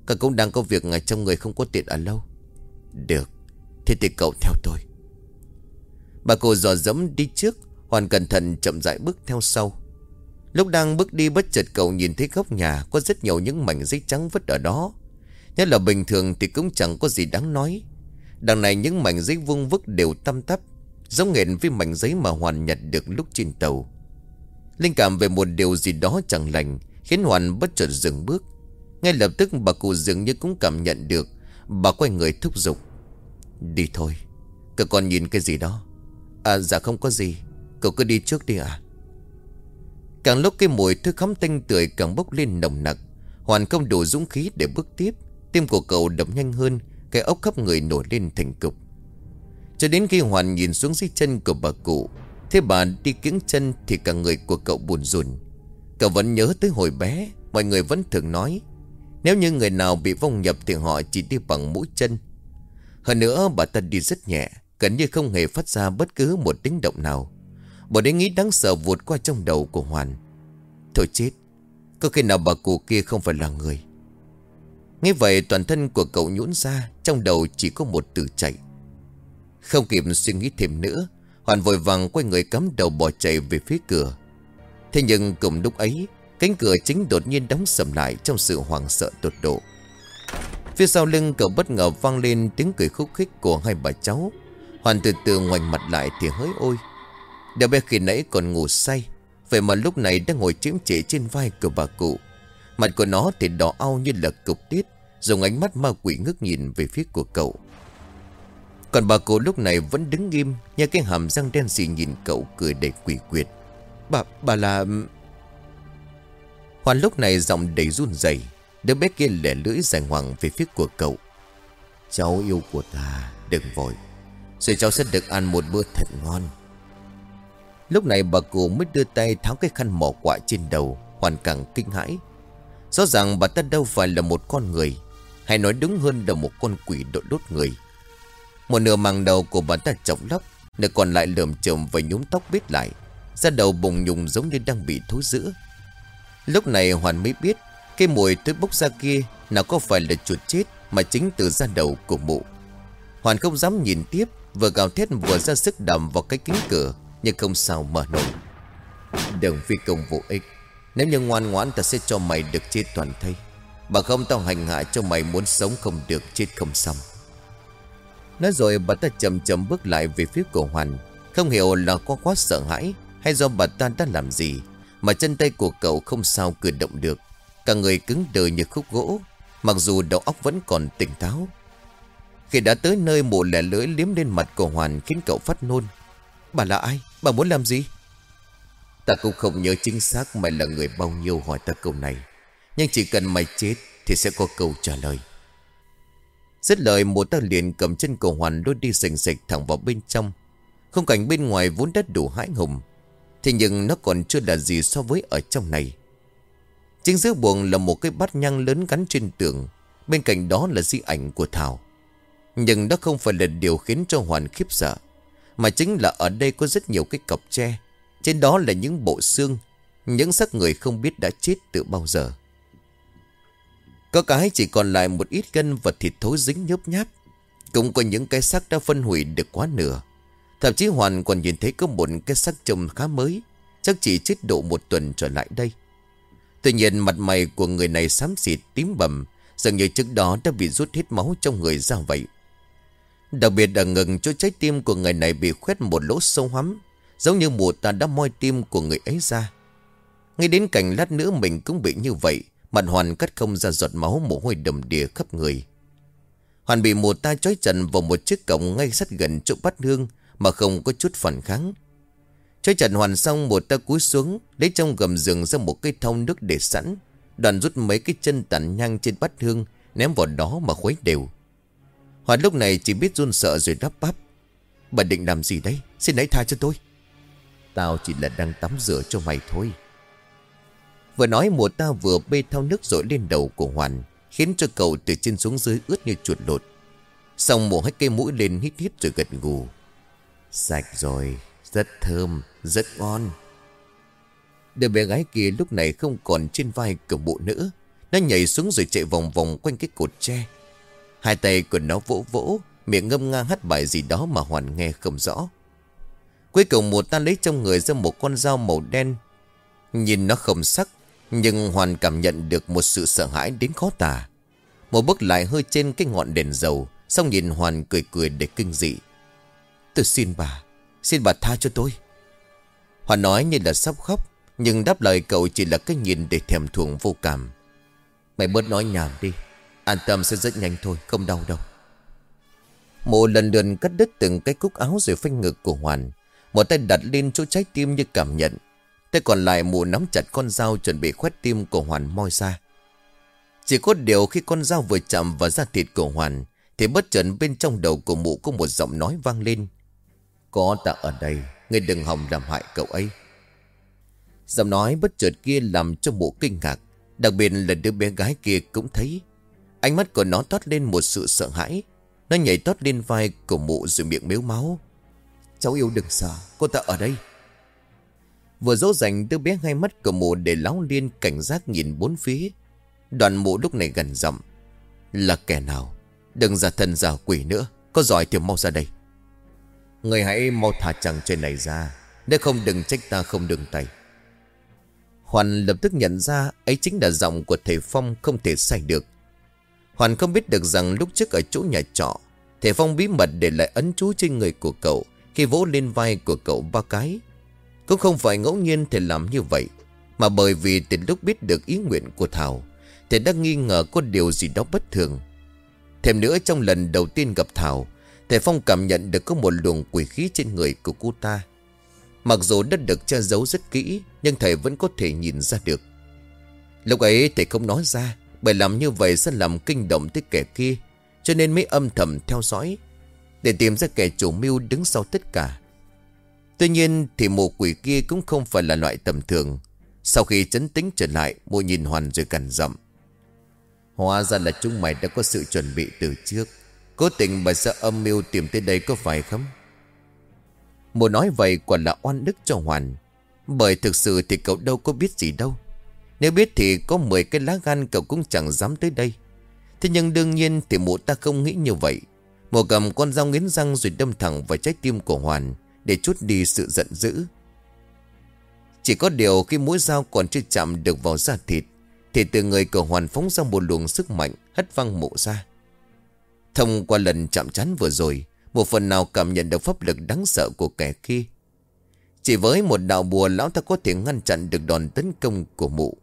Cậu cũng đang có việc ở trong người không có tiện ở lâu. Được, thế thì cậu theo tôi. Bà cụ dò dẫm đi trước, Hoàn cẩn thận chậm rãi bước theo sau. Lúc đang bước đi bất chợt cậu nhìn thấy góc nhà có rất nhiều những mảnh giấy trắng vứt ở đó. Nhất là bình thường thì cũng chẳng có gì đáng nói. Đằng này những mảnh giấy vuông vức đều tăm tắp, giống hệt với mảnh giấy mà Hoàn nhặt được lúc trên tàu. Linh cảm về một điều gì đó chẳng lành khiến Hoàn bất chợt dừng bước. Ngay lập tức bà cụ dường như cũng cảm nhận được. Bà quay người thúc giục. Đi thôi. Cậu còn nhìn cái gì đó? À dạ không có gì. Cậu cứ đi trước đi ạ. Càng lúc cái mùi thức khắm tanh tưởi càng bốc lên nồng nặc. Hoàn không đủ dũng khí để bước tiếp. Tim của cậu đập nhanh hơn. Cái ốc khắp người nổi lên thành cục. Cho đến khi Hoàn nhìn xuống dưới chân của bà cụ, thế bà đi kiễng chân thì cả người của cậu buồn rùn. Cậu vẫn nhớ tới hồi bé mọi người vẫn thường nói, nếu như người nào bị vong nhập thì họ chỉ đi bằng mũi chân. Hơn nữa bà ta đi rất nhẹ, gần như không hề phát ra bất cứ một tiếng động nào. Một ý nghĩ đáng sợ vụt qua trong đầu của Hoàn. Thôi chết, có khi nào bà cụ kia không phải là người. Nghe vậy toàn thân của cậu nhũn ra, trong đầu chỉ có một từ chạy. Không kịp suy nghĩ thêm nữa, Hoàn vội vàng quay người cắm đầu bỏ chạy về phía cửa. Thế nhưng cùng lúc ấy, cánh cửa chính đột nhiên đóng sầm lại trong sự hoảng sợ tột độ. Phía sau lưng cậu bất ngờ vang lên tiếng cười khúc khích của hai bà cháu. Hoàn từ từ ngoảnh mặt lại thì hỡi ôi, đứa bé khi nãy còn ngủ say, vậy mà lúc này đang ngồi chiếm trễ trên vai của bà cụ. Mặt của nó thì đỏ au như là cục tiết, dùng ánh mắt ma quỷ ngước nhìn về phía của cậu. Còn bà cụ lúc này vẫn đứng im, như cái hàm răng đen xì nhìn cậu cười đầy quỷ quyệt. Bà là... Hoàn lúc này giọng đầy run rẩy. Đứa bé kia lẻ lưỡi dài ngoằng về phía của cậu. Cháu yêu của ta, đừng vội, rồi cháu sẽ được ăn một bữa thật ngon. Lúc này bà cụ mới đưa tay tháo cái khăn mỏ quạ trên đầu. Hoàn càng kinh hãi. Rõ ràng bà ta đâu phải là một con người, hay nói đúng hơn là một con quỷ đội đốt người. Một nửa màng đầu của bà ta chọc lóc, nửa còn lại lởm chởm và nhúm tóc bít lại, da đầu bùng nhùng giống như đang bị thối rữa. Lúc này Hoàn mới biết cái mùi thối bốc ra kia nào có phải là chuột chết, mà chính từ da đầu của mụ. Hoàn không dám nhìn tiếp, vừa gào thét vừa ra sức đầm vào cái kính cửa, nhưng không sao mở nổi. Đừng phi công vô ích, nếu như ngoan ngoãn ta sẽ cho mày được chết toàn thây, bằng không tao hành hạ cho mày muốn sống không được chết không xong. Nói rồi bà ta chậm chậm bước lại về phía của Hoàn. Không hiểu là có quá sợ hãi hay do bà ta đã làm gì mà chân tay của cậu không sao cử động được, cả người cứng đờ như khúc gỗ, mặc dù đầu óc vẫn còn tỉnh táo. Khi đã tới nơi, mụ lẻ lưỡi liếm lên mặt của Hoàn khiến cậu phát nôn. Bà là ai? Bà muốn làm gì? Ta cũng không nhớ chính xác mày là người bao nhiêu hỏi ta câu này, nhưng chỉ cần mày chết thì sẽ có câu trả lời. Dứt lời, mụ ta liền cầm chân của Hoàn lôi đi sành sạch thẳng vào bên trong. Khung cảnh bên ngoài vốn đã đủ hãi hùng, thế nhưng nó còn chưa là gì so với ở trong này. Chính giữa buồng là một cái bát nhang lớn gắn trên tường, bên cạnh đó là di ảnh của Thảo. Nhưng đó không phải là điều khiến cho Hoàn khiếp sợ, mà chính là ở đây có rất nhiều cái cọc tre, trên đó là những bộ xương, những xác người không biết đã chết từ bao giờ. Có cái chỉ còn lại một ít gân và thịt thối dính nhớp nháp, cũng có những cái xác đã phân hủy được quá nửa. Thậm chí Hoàn còn nhìn thấy có một cái xác trông khá mới, chắc chỉ chết độ 1 tuần trở lại đây. Tuy nhiên mặt mày của người này xám xịt tím bầm, dường như trước đó đã bị rút hết máu trong người ra vậy. Đặc biệt ở ngực, chỗ trái tim của người này bị khoét một lỗ sâu hoắm, giống như mụ ta đã moi tim của người ấy ra. Ngay đến cảnh lát nữa mình cũng bị như vậy, mặt Hoàn cắt không ra giọt máu, mồ hôi đầm đìa khắp người. Hoàn bị mụ ta trói chặt vào một chiếc cổng ngay sát gần chỗ bát hương mà không có chút phản kháng. Trói chặt Hoàn xong, mụ ta cúi xuống lấy trong gầm giường ra một cái thau nước để sẵn, đoàn rút mấy cái chân tàn nhang trên bát hương ném vào đó mà khuấy đều. Hoàn lúc này chỉ biết run sợ rồi đáp bắp. Bà định làm gì đấy? Xin hãy tha cho tôi. Tao chỉ là đang tắm rửa cho mày thôi. Vừa nói, mụ ta vừa bê thau nước dội lên đầu của Hoàn, khiến cho cậu từ trên xuống dưới ướt như chuột lột. Xong mụ hách cây mũi lên hít hít rồi gật gù. Sạch rồi, rất thơm, rất ngon. Đứa bé gái kia lúc này không còn trên vai của mụ nữa, Nó nhảy xuống rồi chạy vòng vòng quanh cái cột tre. Hai tay của nó vỗ vỗ, miệng ngâm nga hát bài gì đó mà Hoàn nghe không rõ. Cuối cùng mụ ta lấy trong người ra một con dao màu đen. Nhìn nó không sắc, nhưng Hoàn cảm nhận được một sự sợ hãi đến khó tả. Một bước lại hơi trên cái ngọn đèn dầu, xong nhìn Hoàn cười cười để kinh dị. Tôi xin bà tha cho tôi. Hoàn nói như là sắp khóc, nhưng đáp lời cậu chỉ là cái nhìn để thèm thuồng vô cảm. Mày bớt nói nhảm đi, an tâm sẽ rất nhanh thôi, không đau đâu. Mụ lần lượt cắt đứt từng cái cúc áo rồi phanh ngực của Hoàn. Một tay đặt lên chỗ trái tim như cảm nhận. Tay còn lại mụ nắm chặt con dao chuẩn bị khoét tim của Hoàn moi ra. Chỉ có điều khi con dao vừa chạm vào da thịt của Hoàn thì bất chợt bên trong đầu của mụ có một giọng nói vang lên. Có ta ở đây, ngươi đừng hòng làm hại cậu ấy. Giọng nói bất chợt kia làm cho mụ kinh ngạc. Đặc biệt là đứa bé gái kia cũng thấy. Ánh mắt của nó toát lên một sự sợ hãi. Nó nhảy tót lên vai của mụ rồi miệng mếu máu. Cháu yêu đừng sợ, cô ta ở đây. Vừa dỗ dành đứa bé, hai mắt của mụ để láo liên cảnh giác nhìn bốn phía. Đoàn mụ lúc này gần giọng. Là kẻ nào? Đừng giả thần giả quỷ nữa, có giỏi thì mau ra đây. Người hãy mau thả chàng trai này ra, nếu không đừng trách ta không đừng tay. Hoàn lập tức nhận ra ấy chính là giọng của thầy Phong, không thể sai được. Hoàn không biết được rằng lúc trước ở chỗ nhà trọ, thầy Phong bí mật để lại ấn chú trên người của cậu khi vỗ lên vai của cậu 3 cái. Cũng không phải ngẫu nhiên thầy làm như vậy, mà bởi vì từ lúc biết được ý nguyện của Thảo, thầy đã nghi ngờ có điều gì đó bất thường. Thêm nữa, trong lần đầu tiên gặp Thảo, thầy Phong cảm nhận được có một luồng quỷ khí trên người của cô ta. Mặc dù đã được che giấu rất kỹ, nhưng thầy vẫn có thể nhìn ra được. Lúc ấy thầy không nói ra, bởi làm như vậy sẽ làm kinh động tới kẻ kia, cho nên mới âm thầm theo dõi để tìm ra kẻ chủ mưu đứng sau tất cả. Tuy nhiên thì mụ quỷ kia cũng không phải là loại tầm thường. Sau khi trấn tĩnh trở lại, mụ nhìn Hoàn rồi cằn giọng. Hóa ra là chúng mày đã có sự chuẩn bị từ trước, cố tình bà sẽ âm mưu tìm tới đây có phải không? Mụ nói vậy quả là oan đức cho Hoàn, bởi thực sự thì cậu đâu có biết gì đâu. Nếu biết thì có 10 cái lá gan cậu cũng chẳng dám tới đây. Thế nhưng đương nhiên thì mụ ta không nghĩ như vậy. Mụ cầm con dao nghiến răng rồi đâm thẳng vào trái tim của Hoàn để trút đi sự giận dữ. Chỉ có điều khi mũi dao còn chưa chạm được vào da thịt thì từ người của Hoàn phóng ra một luồng sức mạnh hất văng mụ ra. Thông qua lần chạm trán vừa rồi, một phần nào cảm nhận được pháp lực đáng sợ của kẻ kia. Chỉ với một đạo bùa, lão ta có thể ngăn chặn được đòn tấn công của mụ.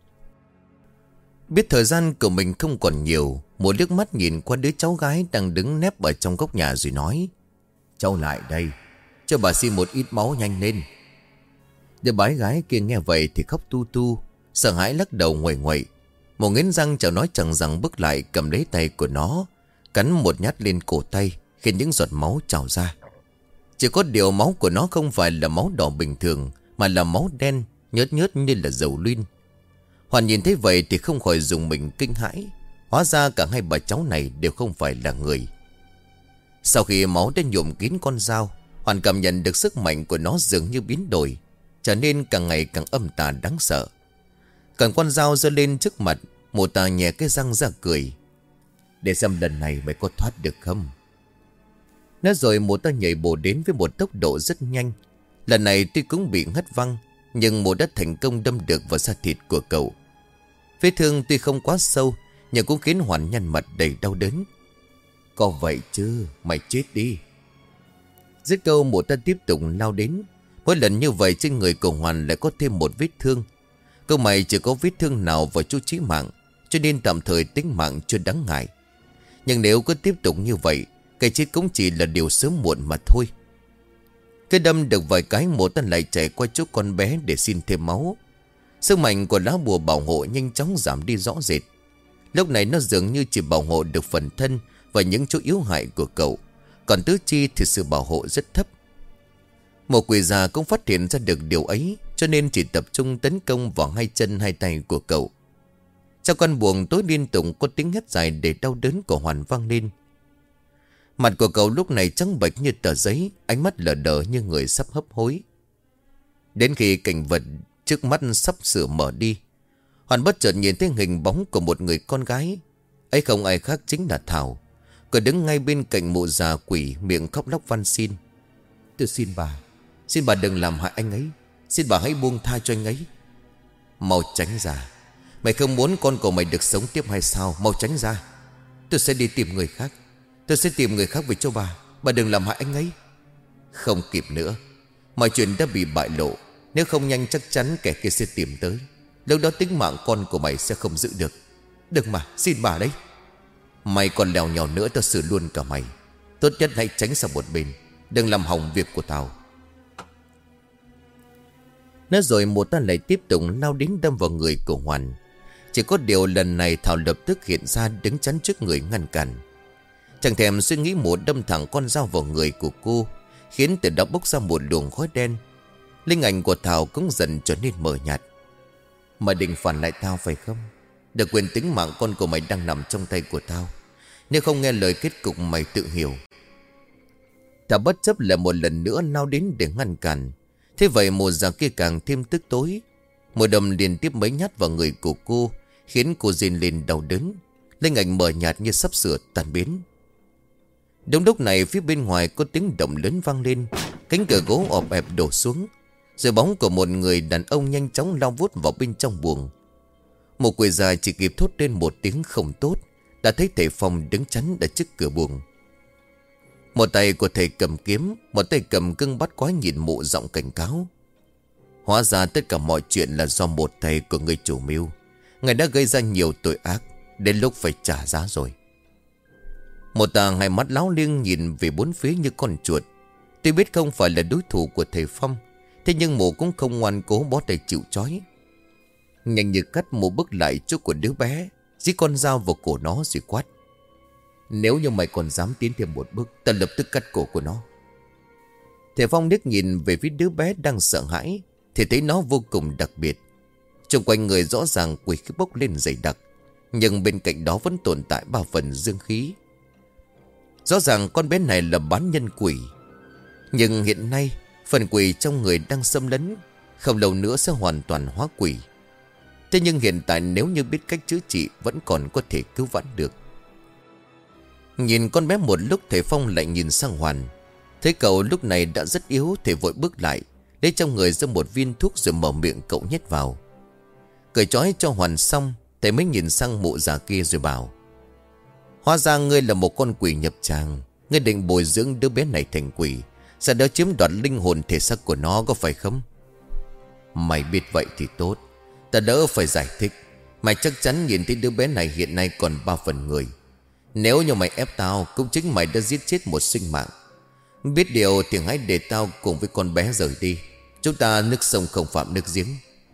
Biết thời gian của mình không còn nhiều, một liếc mắt nhìn qua đứa cháu gái đang đứng nép ở trong góc nhà rồi nói. Cháu lại đây, cho bà xin một ít máu nhanh lên. Đứa bé gái kia nghe vậy thì khóc tu tu, sợ hãi lắc đầu nguậy nguậy. Một nghiến răng chẳng nói chẳng rằng bước lại cầm lấy tay của nó, cắn một nhát lên cổ tay, khiến những giọt máu trào ra. Chỉ có điều máu của nó không phải là máu đỏ bình thường, mà là máu đen, nhớt nhớt như là dầu luyên. Hoàn nhìn thấy vậy thì không khỏi dùng mình kinh hãi. Hóa ra cả hai bà cháu này đều không phải là người. Sau khi máu đã nhuộm kín con dao, Hoàn cảm nhận được sức mạnh của nó dường như biến đổi, trở nên càng ngày càng âm tà đáng sợ. Cầm con dao giơ lên trước mặt, mụ ta nhè cái răng ra cười. Để xem lần này mày có thoát được không? Nói rồi mụ ta nhảy bổ đến với một tốc độ rất nhanh. Lần này tuy cũng bị ngất văng, nhưng mụ đã thành công đâm được vào da thịt của cậu. Vết thương tuy không quá sâu, nhưng cũng khiến Hoàn nhăn mặt đầy đau đớn. Có vậy chứ, mày chết đi. Dứt câu mụ ta tiếp tục lao đến. Mỗi lần như vậy trên người của Hoàn lại có thêm một vết thương. Câu mày chỉ có vết thương nào vào chỗ chí mạng, cho nên tạm thời tính mạng chưa đáng ngại. Nhưng nếu cứ tiếp tục như vậy, cái chết cũng chỉ là điều sớm muộn mà thôi. Cái đâm được vài cái, mụ ta lại chạy qua chỗ con bé để xin thêm máu. Sức mạnh của lá bùa bảo hộ nhanh chóng giảm đi rõ rệt. Lúc này nó dường như chỉ bảo hộ được phần thân và những chỗ yếu hại của cậu, còn tứ chi thì sự bảo hộ rất thấp. Một quỷ già cũng phát hiện ra được điều ấy, cho nên chỉ tập trung tấn công vào hai chân hai tay của cậu. Trong căn buồng tối liên tục có tiếng hét dài để đau đớn của Hoàn vang lên. Mặt của cậu lúc này trắng bệch như tờ giấy, ánh mắt lờ đờ như người sắp hấp hối. Đến khi cảnh vật trước mắt sắp sửa mở đi, Hoàn bất chợt nhìn thấy hình bóng của một người con gái. Ấy không ai khác chính là Thảo. Cô đứng ngay bên cạnh mộ già quỷ, miệng khóc lóc van xin. Tôi xin bà đừng làm hại anh ấy. Xin bà hãy buông tha cho anh ấy. Mau tránh ra. Mày không muốn con của mày được sống tiếp hay sao? Mau tránh ra. Tôi sẽ đi tìm người khác. Tôi sẽ tìm người khác về cho bà. Bà đừng làm hại anh ấy. Không kịp nữa. Mọi chuyện đã bị bại lộ. Nếu không nhanh chắc chắn kẻ kia sẽ tìm tới. Lúc đó tính mạng con của mày sẽ không giữ được. Đừng mà, xin bà đấy. Mày còn lèo nhào nữa tao xử luôn cả mày. Tốt nhất hãy tránh sang một bên. Đừng làm hỏng việc của tao. Nói rồi mụ ta lại tiếp tục lao đến đâm vào người của Hoàn. Chỉ có điều lần này Thảo lập tức hiện ra đứng chắn trước người ngăn cản. Chẳng thèm suy nghĩ, mụ đâm thẳng con dao vào người của cô, khiến từ đó bốc ra một luồng khói đen. Linh ảnh của Thảo cũng dần trở nên mờ nhạt. Mày định phản lại tao phải không? Được quyền tính mạng con của mày đang nằm trong tay của tao. Nếu không nghe lời kết cục mày tự hiểu. Thảo bất chấp lại một lần nữa lao đến để ngăn cản. Thế vậy mụ già kia càng thêm tức tối. Mụ đâm liên tiếp mấy nhát vào người của cô, khiến cô rên lên đau đớn. Linh ảnh mờ nhạt như sắp sửa tan biến. Đúng lúc này phía bên ngoài có tiếng động lớn vang lên. Cánh cửa gỗ ọp ẹp đổ xuống. Rồi bóng của một người đàn ông nhanh chóng lao vút vào bên trong buồng. Một quỷ già chỉ kịp thốt lên một tiếng không tốt, đã thấy thầy Phong đứng chắn ở trước cửa buồng. Một tay của thầy cầm kiếm, một tay cầm cưng bắt quái nhìn mụ giọng cảnh cáo. Hóa ra tất cả mọi chuyện là do một thầy của người chủ mưu. Ngài đã gây ra nhiều tội ác, đến lúc phải trả giá rồi. Một tà hai mắt láo liêng nhìn về bốn phía như con chuột. Tuy biết không phải là đối thủ của thầy Phong, thế nhưng mụ cũng không ngoan cố bó tay chịu trói. Nhanh như cắt mụ bước lại chỗ của đứa bé, dí con dao vào cổ nó rồi quát. Nếu như mày còn dám tiến thêm một bước, ta lập tức cắt cổ của nó. Thầy Phong liếc nhìn về phía đứa bé đang sợ hãi, thì thấy nó vô cùng đặc biệt. Xung quanh người rõ ràng quỷ khí bốc lên dày đặc, nhưng bên cạnh đó vẫn tồn tại 3 phần dương khí. Rõ ràng con bé này là bán nhân quỷ. Nhưng hiện nay phần quỷ trong người đang xâm lấn, không lâu nữa sẽ hoàn toàn hóa quỷ. Thế nhưng hiện tại nếu như biết cách chữa trị, vẫn còn có thể cứu vãn được. Nhìn con bé một lúc, thầy Phong lại nhìn sang Hoàn. Thấy cậu lúc này đã rất yếu, thầy vội bước lại, lấy trong người ra một viên thuốc rồi mở miệng cậu nhét vào. Cởi trói cho Hoàn xong, thầy mới nhìn sang mụ già kia rồi bảo. Hóa ra ngươi là một con quỷ nhập tràng. Ngươi định bồi dưỡng đứa bé này thành quỷ, sau đó chiếm đoạt linh hồn thể xác của nó, có phải không? Mày biết vậy thì tốt, ta đỡ phải giải thích. Mày chắc chắn nhìn thấy đứa bé này hiện nay còn 3 phần người. Nếu như mày ép tao, cũng chính mày đã giết chết một sinh mạng. Biết điều thì hãy để tao cùng với con bé rời đi. Chúng ta nước sông không phạm nước giếng.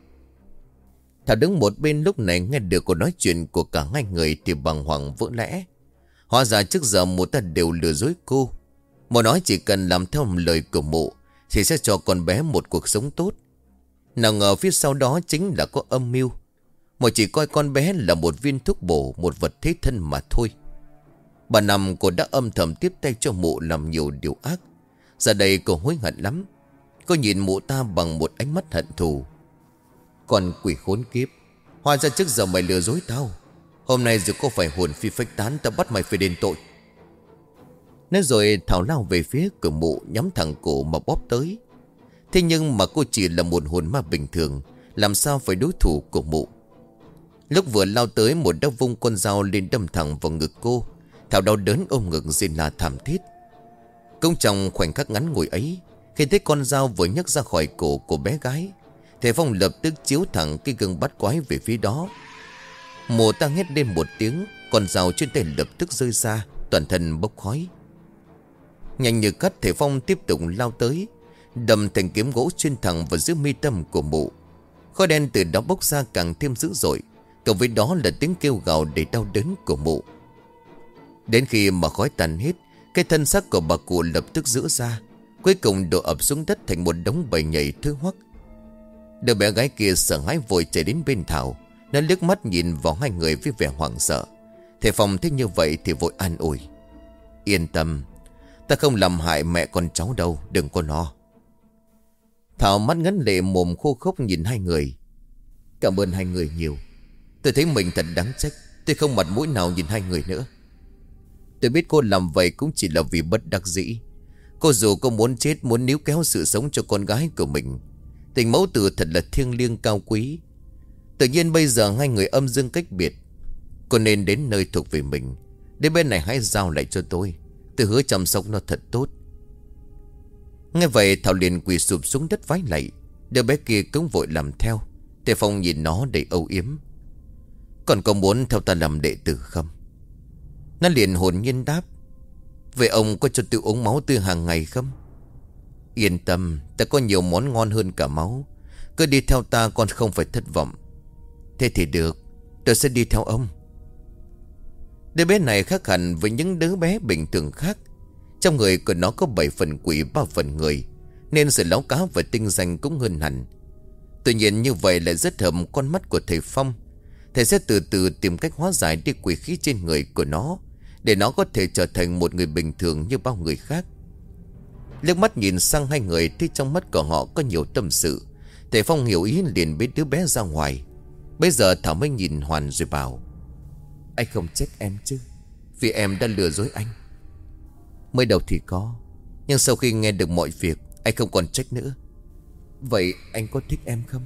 Thảo đứng một bên lúc này nghe được cuộc nói chuyện của cả hai người thì bàng hoàng vỡ lẽ. Hóa ra trước giờ mụ ta đều lừa dối cô. Mụ nói chỉ cần làm theo lời của mụ thì sẽ cho con bé một cuộc sống tốt. Nào ngờ phía sau đó chính là có âm mưu. Mụ chỉ coi con bé là một viên thuốc bổ, một vật thế thân mà thôi. Bà Năm cô đã âm thầm tiếp tay cho mụ làm nhiều điều ác. Giờ đây cô hối hận lắm. Cô nhìn mụ ta bằng một ánh mắt hận thù. Còn quỷ khốn kiếp, hóa ra trước giờ mày lừa dối tao. Hôm nay dù có phải hồn phi phách tán, tao bắt mày phải đền tội. Nói rồi Thảo lao về phía cửa mụ, nhắm thẳng cổ mà bóp tới. Thế nhưng mà cô chỉ là một hồn ma bình thường, làm sao phải đối thủ của mụ. Lúc vừa lao tới, một đã vung con dao lên đâm thẳng vào ngực cô. Thảo đau đớn ôm ngực rên la thảm thiết. Cũng trong khoảnh khắc ngắn ngủi ấy, khi thấy con dao vừa nhấc ra khỏi cổ của bé gái, thầy Phong lập tức chiếu thẳng cái gương bắt quái về phía đó. Mụ ta hét lên một tiếng, con dao trên tay lập tức rơi ra, toàn thân bốc khói. Nhanh như cắt, thầy Phong tiếp tục lao tới, đâm thành kiếm gỗ xuyên thẳng vào giữa mi tâm của mụ. Khói đen từ đó bốc ra càng thêm dữ dội, cộng với đó là tiếng kêu gào đầy đau đớn của mụ. Đến khi mà khói tàn hết, cái thân xác của bà cụ lập tức rữa ra, cuối cùng đổ ập xuống đất thành một đống bầy nhầy thưa hoắc. Đứa bé gái kia sợ hãi vội chạy đến bên Thảo. Nó liếc mắt nhìn vào hai người với vẻ hoảng sợ. Thầy Phong thấy như vậy thì vội an ủi. Yên tâm, ta không làm hại mẹ con cháu đâu, đừng có lo. Thảo mắt ngấn lệ, mồm khô khốc nhìn hai người. Cảm ơn hai người nhiều. Tôi thấy mình thật đáng trách. Tôi không mặt mũi nào nhìn hai người nữa. Tôi biết cô làm vậy cũng chỉ là vì bất đắc dĩ. Cô dù cô muốn chết, muốn níu kéo sự sống cho con gái của mình. Tình mẫu tử thật là thiêng liêng cao quý. Tự nhiên bây giờ hai người âm dương cách biệt. Cô nên đến nơi thuộc về mình. Đến bên này hãy giao lại cho tôi. Tôi hứa chăm sóc nó thật tốt. Nghe vậy Thảo liền quỳ sụp xuống đất vái lạy. Đứa bé kia cũng vội làm theo. Tề Phong nhìn nó đầy âu yếm. Còn có muốn theo ta làm đệ tử không? Nó liền hồn nhiên đáp. Vậy ông có cho tôi uống máu tươi hàng ngày không? Yên tâm, ta có nhiều món ngon hơn cả máu. Cứ đi theo ta con không phải thất vọng. Thế thì được, tôi sẽ đi theo ông. Đứa bé này khác hẳn với những đứa bé bình thường khác. Trong người của nó có 7 phần quỷ 3 phần người, nên sự láo cá và tinh danh cũng hơn hẳn. Tuy nhiên như vậy lại rất hợp con mắt của thầy Phong. Thầy sẽ từ từ tìm cách hóa giải đi quỷ khí trên người của nó, để nó có thể trở thành một người bình thường như bao người khác. Liếc mắt nhìn sang hai người thì trong mắt của họ có nhiều tâm sự. Thầy Phong hiểu ý liền bế đứa bé ra ngoài. Bây giờ Thảo mới nhìn Hoàn rồi bảo. Anh không trách em chứ? Vì em đã lừa dối anh. Mới đầu thì có, nhưng sau khi nghe được mọi việc, anh không còn trách nữa. Vậy anh có thích em không?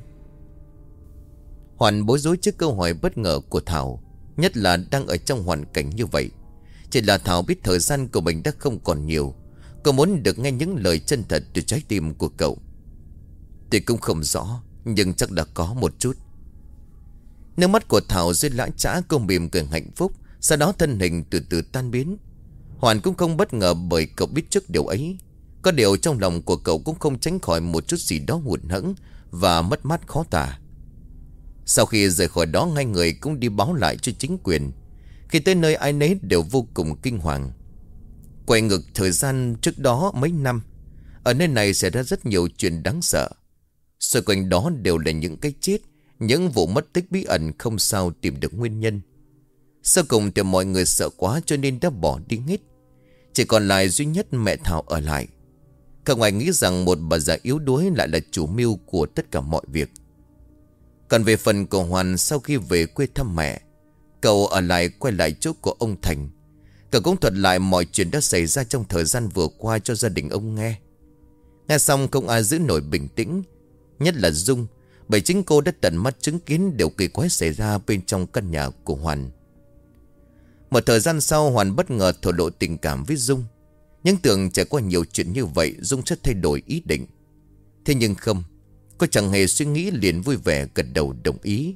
Hoàn bối rối trước câu hỏi bất ngờ của Thảo, nhất là đang ở trong hoàn cảnh như vậy. Chỉ là Thảo biết thời gian của mình đã không còn nhiều. Cô muốn được nghe những lời chân thật từ trái tim của cậu. Tôi cũng không rõ, nhưng chắc đã có một chút. Nước mắt của Thảo rơi lã chã, cô mỉm cười hạnh phúc. Sau đó thân hình từ từ tan biến. Hoàn cũng không bất ngờ bởi cậu biết trước điều ấy. Có điều trong lòng của cậu cũng không tránh khỏi một chút gì đó hụt hẫng và mất mát khó tả. Sau khi rời khỏi đó, hai người cũng đi báo lại cho chính quyền. Khi tới nơi ai nấy đều vô cùng kinh hoàng. Quay ngược thời gian trước đó mấy năm, ở nơi này xảy ra rất nhiều chuyện đáng sợ. Xung quanh đó đều là những cái chết, những vụ mất tích bí ẩn không sao tìm được nguyên nhân. Sau cùng thì mọi người sợ quá cho nên đã bỏ đi hết. Chỉ còn lại duy nhất mẹ Thảo ở lại. Không ai nghĩ rằng một bà già yếu đuối lại là chủ mưu của tất cả mọi việc. Còn về phần của Hoàn, sau khi về quê thăm mẹ, cậu ở lại quay lại chỗ của ông Thành. Cậu cũng thuật lại mọi chuyện đã xảy ra trong thời gian vừa qua cho gia đình ông nghe. Nghe xong không ai giữ nổi bình tĩnh, nhất là Dung, bởi chính cô đã tận mắt chứng kiến điều kỳ quái xảy ra bên trong căn nhà của Hoàn. Một thời gian sau, Hoàn bất ngờ thổ lộ tình cảm với Dung. Nhưng tưởng trải qua nhiều chuyện như vậy, Dung sẽ thay đổi ý định. Thế nhưng không, cô chẳng hề suy nghĩ, liền vui vẻ gật đầu đồng ý.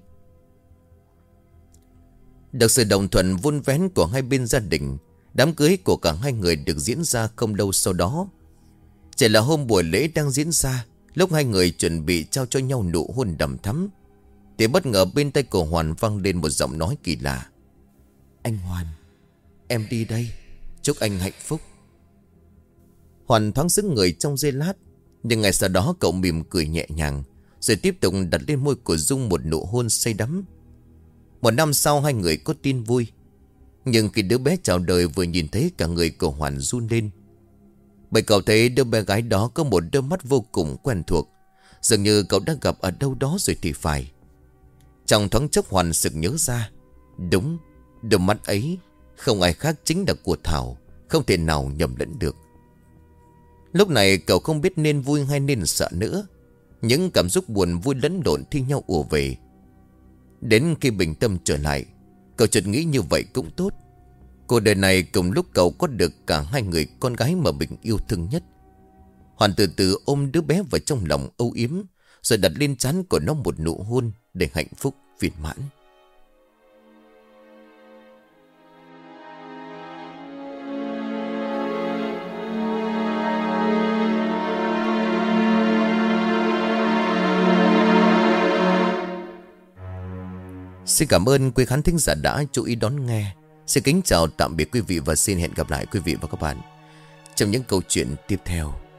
Được sự đồng thuận vun vén của hai bên gia đình, đám cưới của cả hai người được diễn ra không lâu sau đó. Chỉ là hôm buổi lễ đang diễn ra, lúc hai người chuẩn bị trao cho nhau nụ hôn đầm thắm, thì bất ngờ bên tay của Hoàn vang lên một giọng nói kỳ lạ. Anh Hoàn, em đi đây, chúc anh hạnh phúc. Hoàn thoáng sững người trong giây lát, nhưng ngay sau đó cậu mỉm cười nhẹ nhàng, rồi tiếp tục đặt lên môi của Dung một nụ hôn say đắm. Một năm sau, hai người có tin vui. Nhưng khi đứa bé chào đời vừa nhìn thấy, cả người của Hoàn run lên. Bởi cậu thấy đứa bé gái đó có một đôi mắt vô cùng quen thuộc, dường như cậu đã gặp ở đâu đó rồi thì phải. Trong thoáng chốc Hoàn sực nhớ ra. Đúng, đôi mắt ấy không ai khác chính là của Thảo, không thể nào nhầm lẫn được. Lúc này cậu không biết nên vui hay nên sợ nữa. Những cảm xúc buồn vui lẫn lộn thi nhau ùa về. Đến khi bình tâm trở lại, cậu chợt nghĩ như vậy cũng tốt. Cuộc đời này cùng lúc cậu có được cả hai người con gái mà mình yêu thương nhất. Hoàn từ từ ôm đứa bé vào trong lòng âu yếm, rồi đặt lên trán của nó một nụ hôn để hạnh phúc viên mãn. Xin cảm ơn quý khán thính giả đã chú ý đón nghe. Xin kính chào tạm biệt quý vị và xin hẹn gặp lại quý vị và các bạn trong những câu chuyện tiếp theo.